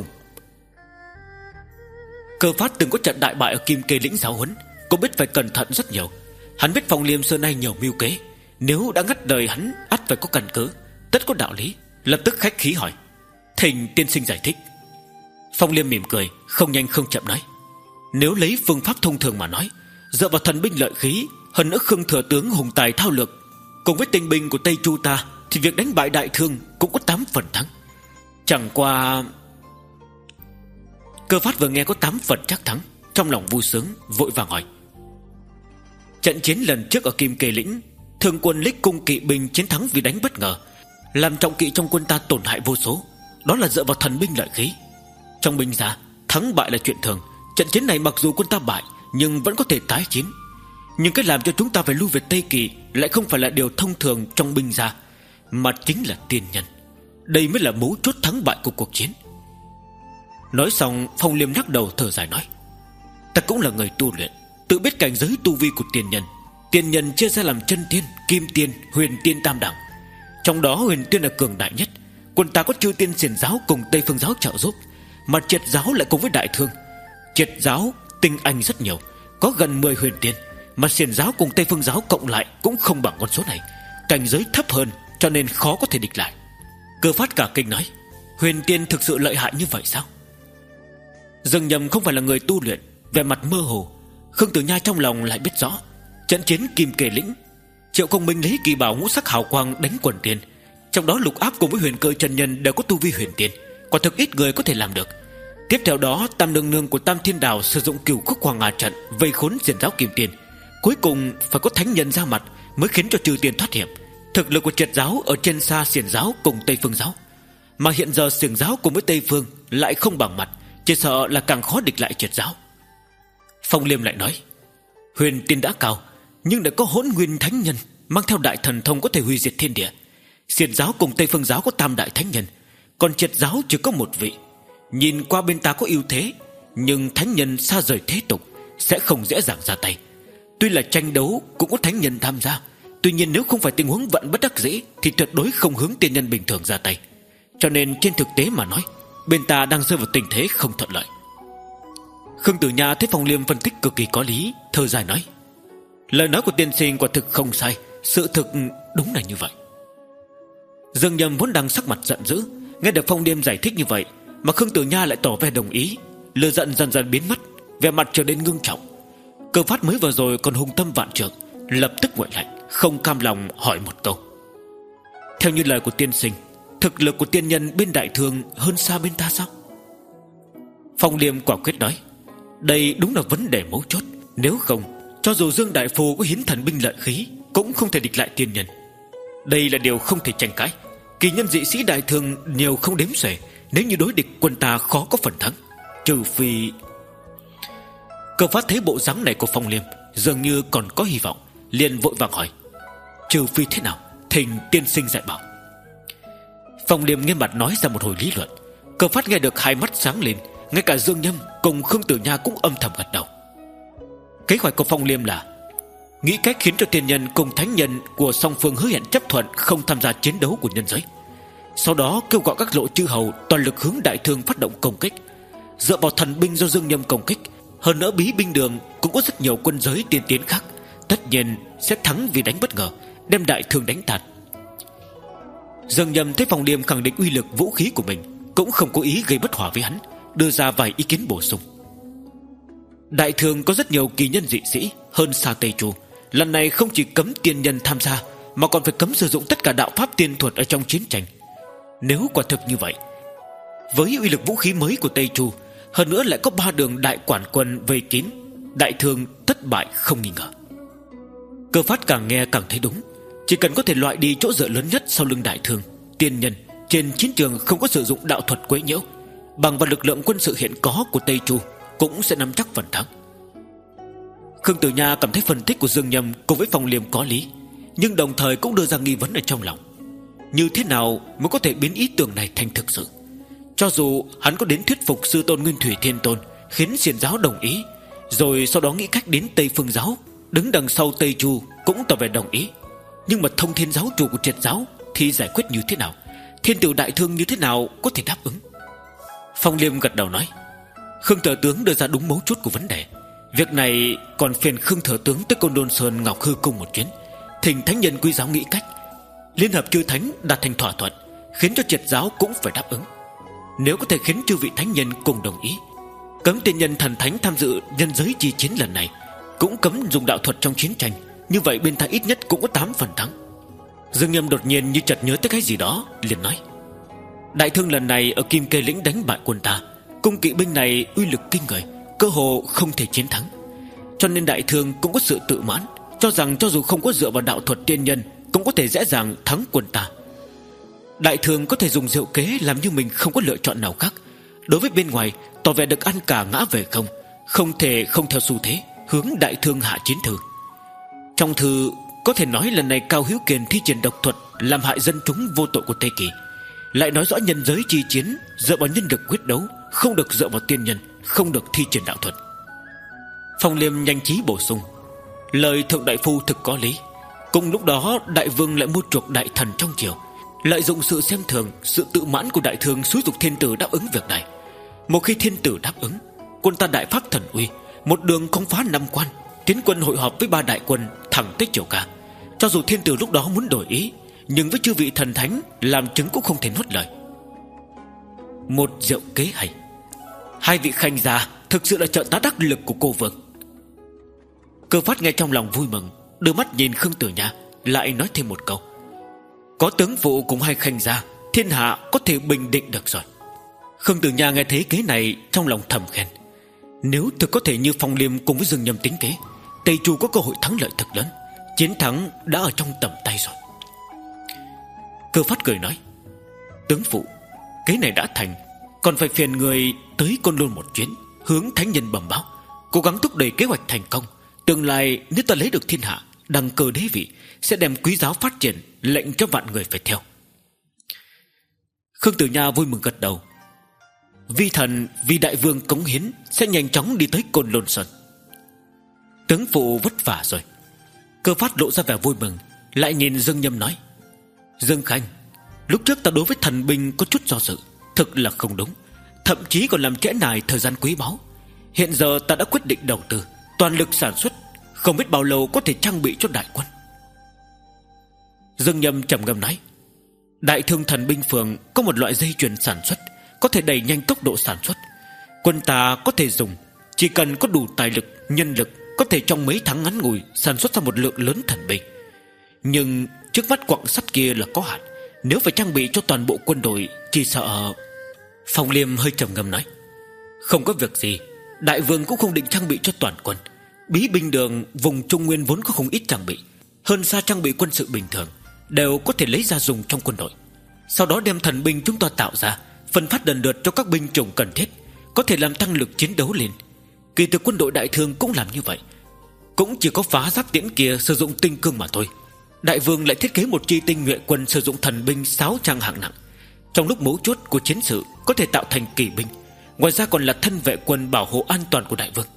Cơ Phát từng có trận đại bại ở Kim Kê lĩnh giáo huấn, cũng biết phải cẩn thận rất nhiều. Hắn biết Phong Liêm xưa nay nhiều mưu kế, nếu đã ngắt đời hắn ắt phải có căn cứ, tất có đạo lý. Lập tức khách khí hỏi: thỉnh tiên sinh giải thích. Phong Liêm mỉm cười, không nhanh không chậm nói: nếu lấy phương pháp thông thường mà nói, dựa vào thần binh lợi khí, hơn nữa Khương thừa tướng hùng tài thao lược, cùng với tinh binh của Tây Chu ta, thì việc đánh bại đại thương cũng có tám phần thắng. Chẳng qua... Cơ Phát vừa nghe có tám phần chắc thắng, trong lòng vui sướng, vội vàng hỏi: trận chiến lần trước ở Kim Kê lĩnh, Thương quân Lích Cung kỵ binh chiến thắng vì đánh bất ngờ, làm trọng kỵ trong quân ta tổn hại vô số, đó là dựa vào thần binh lợi khí. Trong binh gia, thắng bại là chuyện thường. Trận chiến này mặc dù quân ta bại, nhưng vẫn có thể tái chiến. Nhưng cái làm cho chúng ta phải lui về Tây Kỳ lại không phải là điều thông thường trong binh gia, mà chính là tiên nhân. Đây mới là mấu chốt thắng bại của cuộc chiến. Nói xong, Phong Liêm lắc đầu thở dài nói: ta cũng là người tu luyện, tự biết cảnh giới tu vi của tiên nhân. Tiên nhân chia ra làm chân tiên, kim tiên, huyền tiên tam đẳng. Trong đó huyền tiên là cường đại nhất. Quân ta có Chư Tiên Xiển giáo cùng Tây Phương giáo trợ giúp, mà Triệt giáo lại cùng với đại thương. Triệt giáo tinh anh rất nhiều, có gần mười huyền tiên, mà Xiển giáo cùng Tây Phương giáo cộng lại cũng không bằng con số này. Cảnh giới thấp hơn, cho nên khó có thể địch lại. Cơ Phát cả kinh nói: huyền tiên thực sự lợi hại như vậy sao? Dương Nhâm không phải là người tu luyện, vẻ mặt mơ hồ. Khương Tử Nha trong lòng lại biết rõ. Trận chiến Kim Kê lĩnh, Triệu Công Minh lấy kỳ bảo ngũ sắc hào quang đánh quần tiên, trong đó Lục Áp cùng với Huyền Cơ chân nhân đều có tu vi huyền tiên, quả thực ít người có thể làm được. Tiếp theo đó, Tam Nương Nương của Tam Thiên Đảo sử dụng Cửu Khúc Hoàng Hà trận vây khốn Xiển giáo Kim Tiên. Cuối cùng phải có thánh nhân ra mặt mới khiến cho Trừ Tiên thoát hiểm. Thực lực của Triệt giáo ở trên xa Xiển giáo cùng Tây Phương giáo, mà hiện giờ Xiển giáo cùng với Tây Phương lại không bằng mặt, chỉ sợ là càng khó địch lại Triệt giáo. Phong Liêm lại nói: huyền tiên đã cao, nhưng đã có Hỗn Nguyên thánh nhân mang theo đại thần thông có thể hủy diệt thiên địa. Xiển giáo cùng Tây Phương giáo có tam đại thánh nhân, còn Triệt giáo chỉ có một vị. Nhìn qua bên ta có ưu thế, nhưng thánh nhân xa rời thế tục, sẽ không dễ dàng ra tay. Tuy là tranh đấu cũng có thánh nhân tham gia, tuy nhiên nếu không phải tình huống vận bất đắc dĩ thì tuyệt đối không hướng tiên nhân bình thường ra tay. Cho nên trên thực tế mà nói, bên ta đang rơi vào tình thế không thuận lợi. Khương Tử Nha thấy Phong Liêm phân tích cực kỳ có lý, thở dài nói: lời nói của tiên sinh quả thực không sai, sự thực đúng là như vậy. Dương Nhâm vốn đang sắc mặt giận dữ, nghe được Phong Liêm giải thích như vậy mà Khương Tử Nha lại tỏ vẻ đồng ý, lửa giận dần dần biến mất, vẻ mặt trở nên ngưng trọng. Cơ Phát mới vừa rồi còn hùng tâm vạn trượng, lập tức nguội lạnh, không cam lòng hỏi một câu: theo như lời của tiên sinh, thực lực của tiên nhân bên đại thương hơn xa bên ta sao? Phong Liêm quả quyết nói: đây đúng là vấn đề mấu chốt. Nếu không, cho dù Dương Đại Phu có hiến thần binh lợi khí, cũng không thể địch lại tiên nhân. Đây là điều không thể tranh cãi. Kỳ nhân dị sĩ đại thương nhiều không đếm xuể, nếu như đối địch quân ta khó có phần thắng, trừ phi... Cơ Phát thấy bộ dáng này của Phong Liêm dường như còn có hy vọng, liền vội vàng hỏi: trừ phi thế nào, thỉnh tiên sinh dạy bảo. Phong Liêm nghiêm mặt nói ra một hồi lý luận. Cơ Phát nghe được hai mắt sáng lên, ngay cả Dương Nhâm cùng Khương Tử Nha cũng âm thầm gật đầu. Kế hoạch của Phong Liêm là nghĩ cách khiến cho tiên nhân cùng thánh nhân của song phương hứa hẹn chấp thuận không tham gia chiến đấu của nhân giới. Sau đó kêu gọi các lộ chư hầu toàn lực hướng đại thương phát động công kích. Dựa vào thần binh do Dương Nhâm công kích, hơn nữa bí binh đường cũng có rất nhiều quân giới tiên tiến khác, tất nhiên sẽ thắng vì đánh bất ngờ, đem đại thương đánh tàn. Dương Nhâm thấy Phong Liêm khẳng định uy lực vũ khí của mình, cũng không cố ý gây bất hòa với hắn, đưa ra vài ý kiến bổ sung. Đại Thương có rất nhiều kỳ nhân dị sĩ hơn xa Tây Chu. Lần này không chỉ cấm tiên nhân tham gia, mà còn phải cấm sử dụng tất cả đạo pháp tiên thuật ở trong chiến tranh. Nếu quả thực như vậy, với uy lực vũ khí mới của Tây Chu, hơn nữa lại có ba đường đại quản quân vây kín, Đại Thương thất bại không nghi ngờ. Cơ Phát càng nghe càng thấy đúng. Chỉ cần có thể loại đi chỗ dựa lớn nhất sau lưng Đại Thương, tiên nhân trên chiến trường không có sử dụng đạo thuật quấy nhiễu, bằng vào lực lượng quân sự hiện có của Tây Chu cũng sẽ nắm chắc phần thắng. Khương Tử Nha cảm thấy phân tích của Dương Nhâm cùng với Phong Liêm có lý, nhưng đồng thời cũng đưa ra nghi vấn ở trong lòng. Như thế nào mới có thể biến ý tưởng này thành thực sự? Cho dù hắn có đến thuyết phục sư tôn Nguyên Thủy Thiên Tôn, khiến Xiển giáo đồng ý, rồi sau đó nghĩ cách đến Tây Phương giáo đứng đằng sau Tây Chu cũng tỏ vẻ đồng ý, nhưng mà Thông Thiên giáo chủ của Triệt giáo thì giải quyết như thế nào? Thiên tử Đại Thương như thế nào có thể đáp ứng? Phong Liêm gật đầu nói, Khương Thừa tướng đưa ra đúng mấu chốt của vấn đề. Việc này còn phiền Khương Thừa tướng tới Côn Đôn Sơn Ngọc Hư Cung một chuyến, thỉnh thánh nhân quý giáo nghĩ cách liên hợp chư thánh đạt thành thỏa thuận, khiến cho Triệt giáo cũng phải đáp ứng. Nếu có thể khiến chư vị thánh nhân cùng đồng ý, cấm tiên nhân thần thánh tham dự nhân giới chi chiến lần này, cũng cấm dùng đạo thuật trong chiến tranh, như vậy bên ta ít nhất cũng có tám phần thắng. Dương Nhâm đột nhiên như chợt nhớ tới cái gì đó, liền nói, Đại Thương lần này ở Kim Kê lĩnh đánh bại quân ta, cung kỵ binh này uy lực kinh người, cơ hồ không thể chiến thắng. Cho nên Đại Thương cũng có sự tự mãn, cho rằng cho dù không có dựa vào đạo thuật tiên nhân, cũng có thể dễ dàng thắng quân ta. Đại Thương có thể dùng diệu kế làm như mình không có lựa chọn nào khác, đối với bên ngoài tỏ vẻ được ăn cả ngã về không, không thể không theo xu thế hướng Đại Thương hạ chiến thư. Trong thư có thể nói lần này Cao Hữu Kiền thi triển độc thuật làm hại dân chúng vô tội của Tây Kỳ, lại nói rõ nhân giới chi chiến dựa vào nhân lực quyết đấu, không được dựa vào tiên nhân, không được thi triển đạo thuật. Phong Liêm nhanh trí bổ sung, lời thượng đại phu thực có lý. Cùng lúc đó Đại Vương lại mua chuộc đại thần trong triều, lợi dụng sự xem thường, sự tự mãn của Đại Thương xúi dục thiên tử đáp ứng việc này. Một khi thiên tử đáp ứng, quân ta đại phát thần uy, một đường công phá năm quan, tiến quân hội họp với ba đại quân thẳng tới Triều Ca. Cho dù thiên tử lúc đó muốn đổi ý, nhưng với chư vị thần thánh làm chứng cũng không thể nuốt lời. Một diệu kế hay. Hai vị khanh già thực sự là trợ tá đắc lực của cô vương. Cơ Phát nghe trong lòng vui mừng, đưa mắt nhìn Khương Tử Nha, lại nói thêm một câu, có tướng phụ cùng hai khanh gia, thiên hạ có thể bình định được rồi. Khương Tử Nha nghe thấy kế này trong lòng thầm khen, nếu thực có thể như Phong Liêm cùng với Dương Nhâm tính kế, Tây Chu có cơ hội thắng lợi thật lớn, chiến thắng đã ở trong tầm tay rồi. Cơ Phát cười nói, tướng phụ, kế này đã thành, còn phải phiền người tới Côn Lôn một chuyến, hướng thánh nhân bẩm báo, cố gắng thúc đẩy kế hoạch thành công. Tương lai nếu ta lấy được thiên hạ, đăng cơ đế vị, sẽ đem quý giáo phát triển, lệnh cho vạn người phải theo. Khương Tử Nha vui mừng gật đầu, vi thần vì Đại Vương cống hiến, sẽ nhanh chóng đi tới Côn Lôn Sơn. Tướng phụ vất vả rồi. Cơ Phát lộ ra vẻ vui mừng, lại nhìn Dương Nhâm nói, Dương Khanh, lúc trước ta đối với thần binh có chút do dự, thực là không đúng, thậm chí còn làm trễ nải thời gian quý báu. Hiện giờ ta đã quyết định đầu tư toàn lực sản xuất, không biết bao lâu có thể trang bị cho đại quân. Dương Nhâm trầm ngâm nói, Đại Thương thần binh phường có một loại dây chuyền sản xuất, có thể đẩy nhanh tốc độ sản xuất. Quân ta có thể dùng, chỉ cần có đủ tài lực, nhân lực, có thể trong mấy tháng ngắn ngủi sản xuất ra một lượng lớn thần binh. Nhưng trước mắt quặng sắt kia là có hạn, nếu phải trang bị cho toàn bộ quân đội, chỉ sợ... Phong Liêm hơi trầm ngâm nói, không có việc gì, Đại Vương cũng không định trang bị cho toàn quân. Bí binh đường vùng Trung Nguyên vốn có không ít trang bị, hơn xa trang bị quân sự bình thường, đều có thể lấy ra dùng trong quân đội. Sau đó đem thần binh chúng ta tạo ra, phân phát lần lượt cho các binh chủng cần thiết, có thể làm tăng lực chiến đấu lên. Kỳ thực quân đội Đại Thương cũng làm như vậy, cũng chỉ có phá giáp tiễn kia sử dụng tinh cương mà thôi. Đại Vương lại thiết kế một chi tinh nhuệ quân sử dụng thần binh sáo trang hạng nặng, trong lúc mấu chốt của chiến sự có thể tạo thành kỳ binh. Ngoài ra còn là thân vệ quân bảo hộ an toàn của Đại Vương.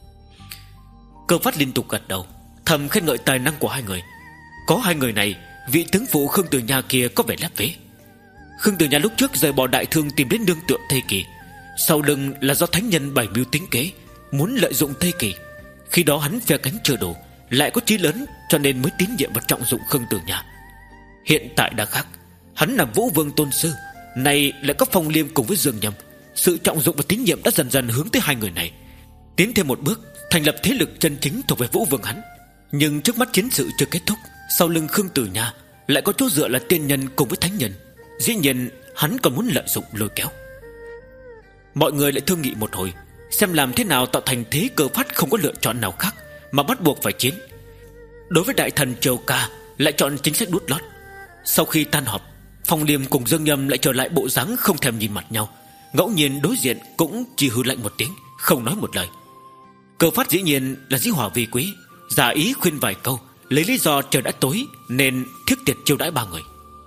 Cơ Phát liên tục gật đầu, thầm khen ngợi tài năng của hai người. Có hai người này, vị tướng phụ Khương Tử Nha kia có vẻ lép vế. Khương Tử Nha lúc trước rời bỏ Đại Thương tìm đến nương tựa Tây Kỳ, sau lưng là do thánh nhân bày mưu tính kế, muốn lợi dụng Tây Kỳ. Khi đó hắn phe cánh chưa đủ, lại có chí lớn, cho nên mới tín nhiệm và trọng dụng Khương Tử Nha. Hiện tại đã khác, Hắn là Vũ Vương tôn sư, này lại có Phong Liêm cùng với Dương Nhâm. Sự trọng dụng và tín nhiệm đã dần dần hướng tới hai người này, tiến thêm một bước thành lập thế lực chân chính thuộc về Vũ Vương hắn. Nhưng trước mắt chiến sự chưa kết thúc, sau lưng Khương Tử Nha lại có chỗ dựa là tiên nhân cùng với thánh nhân. Dĩ nhiên hắn còn muốn lợi dụng lôi kéo. Mọi người lại thương nghị một hồi, xem làm thế nào tạo thành thế cơ phát không có lựa chọn nào khác mà bắt buộc phải chiến. Đối với đại thần Triều Ca lại chọn chính sách đút lót. Sau khi tan họp, Phong Liêm cùng Dương Nhâm lại trở lại bộ dáng không thèm nhìn mặt nhau, ngẫu nhiên đối diện cũng chỉ hừ lạnh một tiếng, không nói một lời. Cơ phát dĩ nhiên là dĩ hòa vi quý, giả ý khuyên vài câu, lấy lý do trời đã tối nên thiết tiệt chiêu đãi ba người.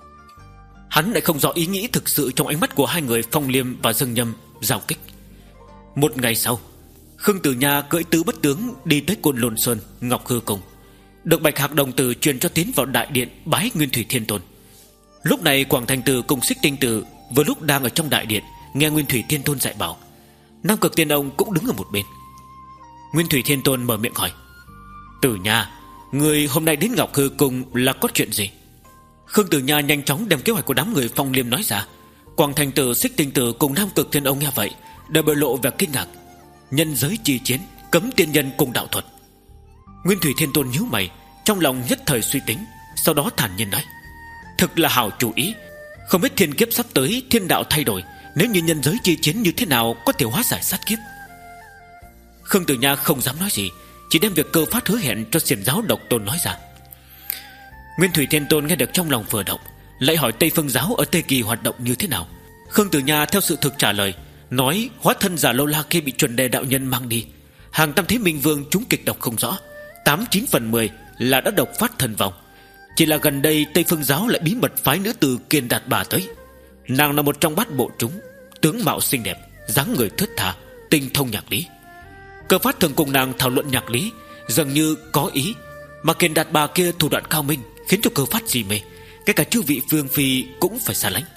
Hắn lại không rõ ý nghĩ thực sự trong ánh mắt của hai người Phong Liêm và Dương Nhâm giao kích. Một ngày sau, Khương Tử Nha cưỡi tứ bất tướng đi tới Côn Lôn Sơn Ngọc Hư Cung, được Bạch Hạc đồng tử truyền cho tiến vào đại điện bái Nguyên Thủy Thiên Tôn. Lúc này Quảng Thành Tử cùng Xích Tinh Tử vừa lúc đang ở trong đại điện nghe Nguyên Thủy Thiên Tôn dạy bảo. Nam Cực Tiên Ông cũng đứng ở một bên. Nguyên Thủy Thiên Tôn mở miệng hỏi: Tử Nha, người hôm nay đến Ngọc Hư Cung là có chuyện gì? Khương Tử Nha nhanh chóng đem kế hoạch của đám người Phong Liêm nói ra. Quảng Thành Tử, Xích Tinh Tử cùng Nam Cực Thiên Ông nghe vậy đều bộc lộ vẻ kinh ngạc. Nhân giới chi chiến, cấm tiên nhân cùng đạo thuật. Nguyên Thủy Thiên Tôn nhíu mày, trong lòng nhất thời suy tính, sau đó thản nhiên nói: Thực là hảo chủ ý. Không biết thiên kiếp sắp tới, thiên đạo thay đổi, nếu như nhân giới chi chiến như thế nào có thể hóa giải sát kiếp. Khương Tử Nha không dám nói gì, chỉ đem việc Cơ Phát hứa hẹn cho xiển giáo Độc Tôn nói ra. Nguyên Thủy Thiên Tôn nghe được trong lòng vừa động, lại hỏi Tây Phương giáo ở Tây Kỳ hoạt động như thế nào. Khương Tử Nha theo sự thực trả lời, nói hóa thân giả lâu la kia bị chuẩn đề đạo nhân mang đi, hàng Tam Thế Minh Vương chúng kịch độc không rõ, tám chín phần mười là đã độc phát thần vong. Chỉ là gần đây Tây Phương giáo lại bí mật phái nữ tử Kiền Đạt Bà tới. Nàng là một trong bát bộ chúng, tướng mạo xinh đẹp, dáng người thướt tha, tinh thông nhạc lý. Cơ Phát thường cùng nàng thảo luận nhạc lý, dường như có ý. Mà Kiền Đạt Bà kia thủ đoạn cao minh, khiến cho Cơ Phát si mê, ngay cả chư vị phương phi cũng phải xa lánh.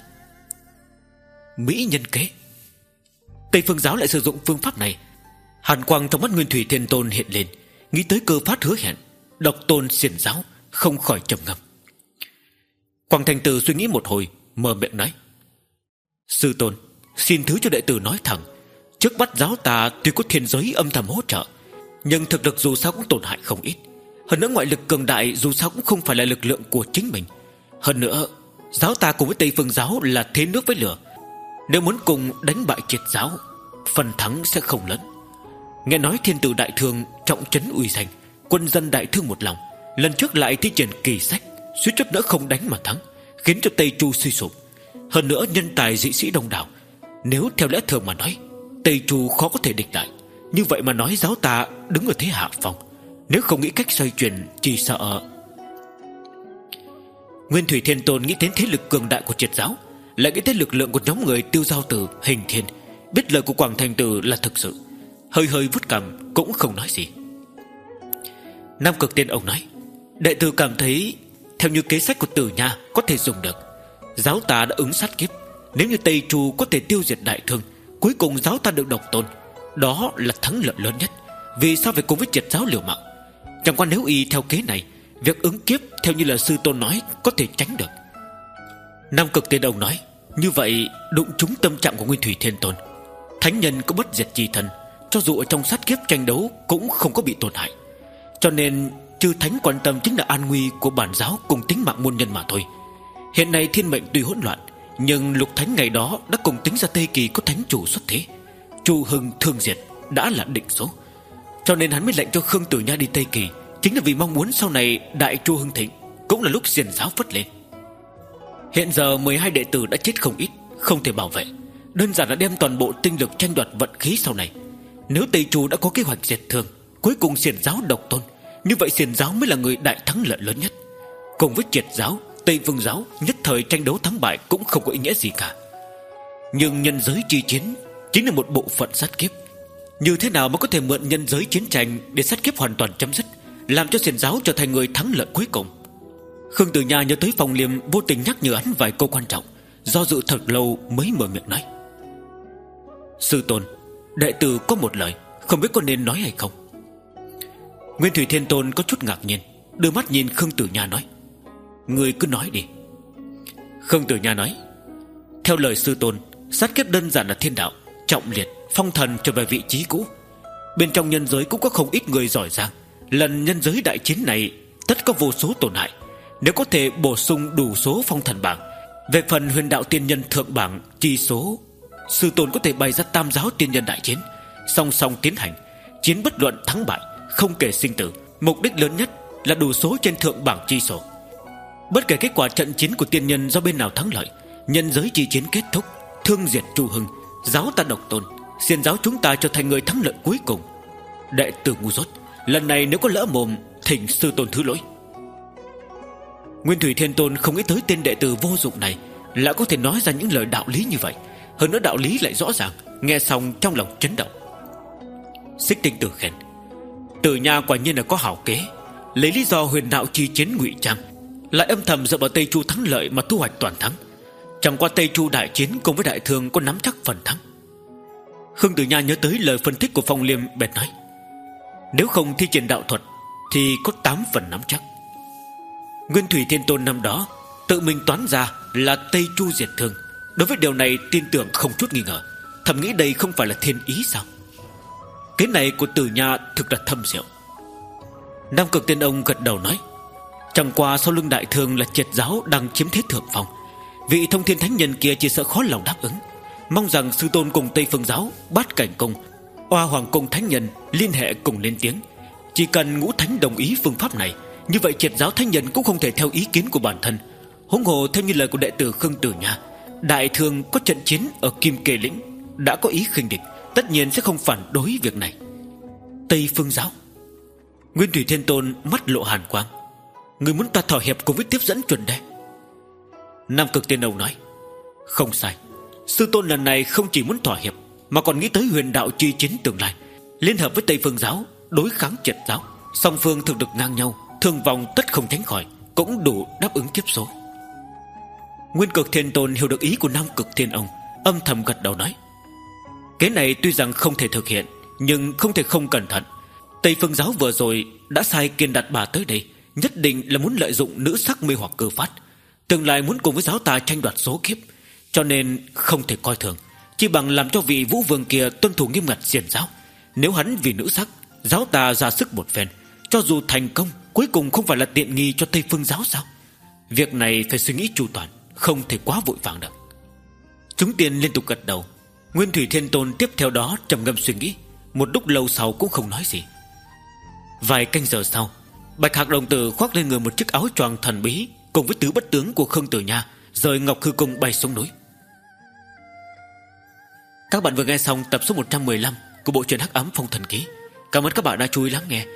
Mỹ nhân kế. Tây Phương giáo lại sử dụng phương pháp này. Hàn quang trong mắt Nguyên Thủy Thiên Tôn hiện lên, nghĩ tới Cơ Phát hứa hẹn, Độc Tôn xiển giáo không khỏi trầm ngâm. Quảng Thành Tử suy nghĩ một hồi, mở miệng nói: Sư Tôn, xin thứ cho đệ tử nói thẳng, trước bắt giáo ta tuy có thiên giới âm thầm hỗ trợ, nhưng thực lực dù sao cũng tổn hại không ít. Hơn nữa ngoại lực cường đại dù sao cũng không phải là lực lượng của chính mình. Hơn nữa giáo ta cùng với Tây Phương giáo là thế nước với lửa, nếu muốn cùng đánh bại triệt giáo, phần thắng sẽ không lớn. Nghe nói thiên tử đại thương trọng trấn uy danh, quân dân đại thương một lòng, lần trước lại thi triển kỳ sách, suýt chút nữa không đánh mà thắng, khiến cho Tây Chu suy sụp. Hơn nữa nhân tài dị sĩ đông đảo, nếu theo lẽ thường mà nói Tây Chu khó có thể địch lại. Như vậy mà nói giáo ta đứng ở thế hạ phong, nếu không nghĩ cách xoay chuyển chỉ sợ. Nguyên Thủy Thiên Tôn nghĩ đến thế lực cường đại của triệt giáo, lại nghĩ tới lực lượng của nhóm người Tiêu Giao Tử, Hình Thiên, biết lời của Quảng Thành Tử là thực sự, hơi hơi vút cằm cũng không nói gì. Nam Cực Tiên Ông nói: Đệ tử cảm thấy theo như kế sách của Tử Nha có thể dùng được. Giáo ta đã ứng sát kiếp, nếu như Tây Chu có thể tiêu diệt đại thương, cuối cùng giáo ta được Độc Tôn, đó là thắng lợi lớn nhất. Vì sao phải cùng với triệt giáo liều mạng? Chẳng qua nếu y theo kế này, việc ứng kiếp theo như là sư tôn nói có thể tránh được. Nam Cực Tiên Ông nói: Như vậy đụng trúng tâm trạng của Nguyên Thủy Thiên Tôn. Thánh nhân có bất diệt chi thân, cho dù ở trong sát kiếp tranh đấu cũng không có bị tổn hại. Cho nên chư thánh quan tâm chính là an nguy của bản giáo cùng tính mạng môn nhân mà thôi. Hiện nay thiên mệnh tuy hỗn loạn, nhưng lục thánh ngày đó đã cùng tính ra Tây Kỳ có thánh chủ xuất thế, Chu Hưng thương diệt đã là định số. Cho nên hắn mới lệnh cho Khương Tử Nha đi Tây Kỳ, chính là vì mong muốn sau này đại Chu hưng thịnh, cũng là lúc xiển giáo phất lên. Hiện giờ mười hai đệ tử đã chết không ít, không thể bảo vệ, đơn giản là đem toàn bộ tinh lực tranh đoạt vận khí sau này. Nếu Tây Chu đã có kế hoạch diệt thương, cuối cùng xiển giáo Độc Tôn, như vậy xiển giáo mới là người đại thắng lợi lớn nhất. Cùng với triệt giáo, Tây Phương giáo nhất thời tranh đấu thắng bại cũng không có ý nghĩa gì cả. Nhưng nhân giới chi chiến chính là một bộ phận sát kiếp. Như thế nào mới có thể mượn nhân giới chiến tranh để sát kiếp hoàn toàn chấm dứt, làm cho xiển giáo trở thành người thắng lợi cuối cùng? Khương Tử Nha nhớ tới Phong Liêm vô tình nhắc nhở hắn vài câu quan trọng, do dự thật lâu mới mở miệng nói: Sư Tôn, đệ tử có một lời, không biết có nên nói hay không. Nguyên Thủy Thiên Tôn có chút ngạc nhiên, đưa mắt nhìn Khương Tử Nha nói: Người cứ nói đi. Khương Tử Nha nói: Theo lời sư tôn, sát kiếp đơn giản là thiên đạo, trọng liệt, phong thần trở về vị trí cũ. Bên trong nhân giới cũng có không ít người giỏi giang. Lần nhân giới đại chiến này tất có vô số tổn hại. Nếu có thể bổ sung đủ số phong thần bảng, về phần huyền đạo tiên nhân thượng bảng chi số, sư tôn có thể bày ra tam giáo tiên nhân đại chiến, song song tiến hành, chiến bất luận thắng bại, không kể sinh tử. Mục đích lớn nhất là đủ số trên thượng bảng chi số. Bất kể kết quả trận chiến của tiên nhân do bên nào thắng lợi, nhân giới chi chiến kết thúc, thương diệt tru hưng, giáo ta độc tôn, xiển giáo chúng ta trở thành người thắng lợi cuối cùng. Đệ tử ngu dốt, lần này nếu có lỡ mồm, thỉnh sư tôn thứ lỗi. Nguyên Thủy Thiên Tôn không nghĩ tới tên đệ tử vô dụng này lại có thể nói ra những lời đạo lý như vậy. Hơn nữa đạo lý lại rõ ràng. Nghe xong trong lòng chấn động. Xích Tinh Tử khen: Tử Nha quả nhiên là có hảo kế, lấy lý do huyền đạo chi chiến ngụy trang, lại âm thầm dựa vào Tây Chu thắng lợi mà thu hoạch toàn thắng. Chẳng qua Tây Chu đại chiến cùng với Đại Thương có nắm chắc phần thắng. Khương Tử Nha nhớ tới lời phân tích của Phong Liêm, bèn nói: Nếu không thi triển đạo thuật thì có tám phần nắm chắc. Nguyên Thủy Thiên Tôn năm đó tự mình toán ra là Tây Chu diệt Thương. Đối với điều này tin tưởng không chút nghi ngờ, thầm nghĩ đây không phải là thiên ý sao? Cái này của Tử Nha thực là thâm diệu. Nam Cực Tiên Ông gật đầu nói: Chẳng qua sau lưng Đại Thương là Triệt giáo đang chiếm thế thượng phong. Vị Thông Thiên Thánh Nhân kia chỉ sợ khó lòng đáp ứng. Mong rằng sư tôn cùng Tây Phương giáo, Bát Cảnh Cung, Oa Hoàng Cung Thánh Nhân liên hệ cùng lên tiếng. Chỉ cần Ngũ Thánh đồng ý phương pháp này, như vậy Triệt giáo Thánh Nhân cũng không thể theo ý kiến của bản thân. Huống hồ theo như lời của đệ tử Khương Tử Nha, Đại Thương có trận chiến ở Kim Kê Lĩnh, đã có ý khinh địch, tất nhiên sẽ không phản đối việc này. Tây Phương giáo. Nguyên Thủy Thiên Tôn mắt lộ hàn quang: Người muốn ta thỏa hiệp cùng với tiếp dẫn chuẩn đề? Nam Cực Tiên Ông nói: Không sai. Sư tôn lần này không chỉ muốn thỏa hiệp, mà còn nghĩ tới huyền đạo chi chiến tương lai, liên hợp với Tây Phương giáo đối kháng Triệt giáo. Song phương thực lực ngang nhau, thương vong tất không tránh khỏi, cũng đủ đáp ứng kiếp số. Nguyên Cực Thiên Tôn hiểu được ý của Nam Cực Thiên Ông, âm thầm gật đầu nói: Cái này tuy rằng không thể thực hiện, nhưng không thể không cẩn thận. Tây Phương giáo vừa rồi đã sai Kiên Đạt Bà tới đây, nhất định là muốn lợi dụng nữ sắc mê hoặc cơ phát, tương lai muốn cùng với giáo ta tranh đoạt số kiếp. Cho nên không thể coi thường, chỉ bằng làm cho vị Vũ Vương kia tuân thủ nghiêm ngặt xiển giáo. Nếu hắn vì nữ sắc, giáo ta ra sức một phen, cho dù thành công, cuối cùng không phải là tiện nghi cho Tây Phương giáo sao? Việc này phải suy nghĩ chu toàn, không thể quá vội vàng được. Chúng tiên liên tục gật đầu. Nguyên Thủy Thiên Tôn tiếp theo đó trầm ngâm suy nghĩ, một lúc lâu sau cũng không nói gì. Vài canh giờ sau, Bạch Hạc đồng tử khoác lên người một chiếc áo choàng thần bí, cùng với tứ bất tướng của Khương Tử Nha, rời Ngọc Hư Cung bay xuống núi. Các bạn vừa nghe xong tập số một trăm mười lăm của bộ truyện Hắc Ám Phong Thần Ký. Cảm ơn các bạn đã chú ý lắng nghe.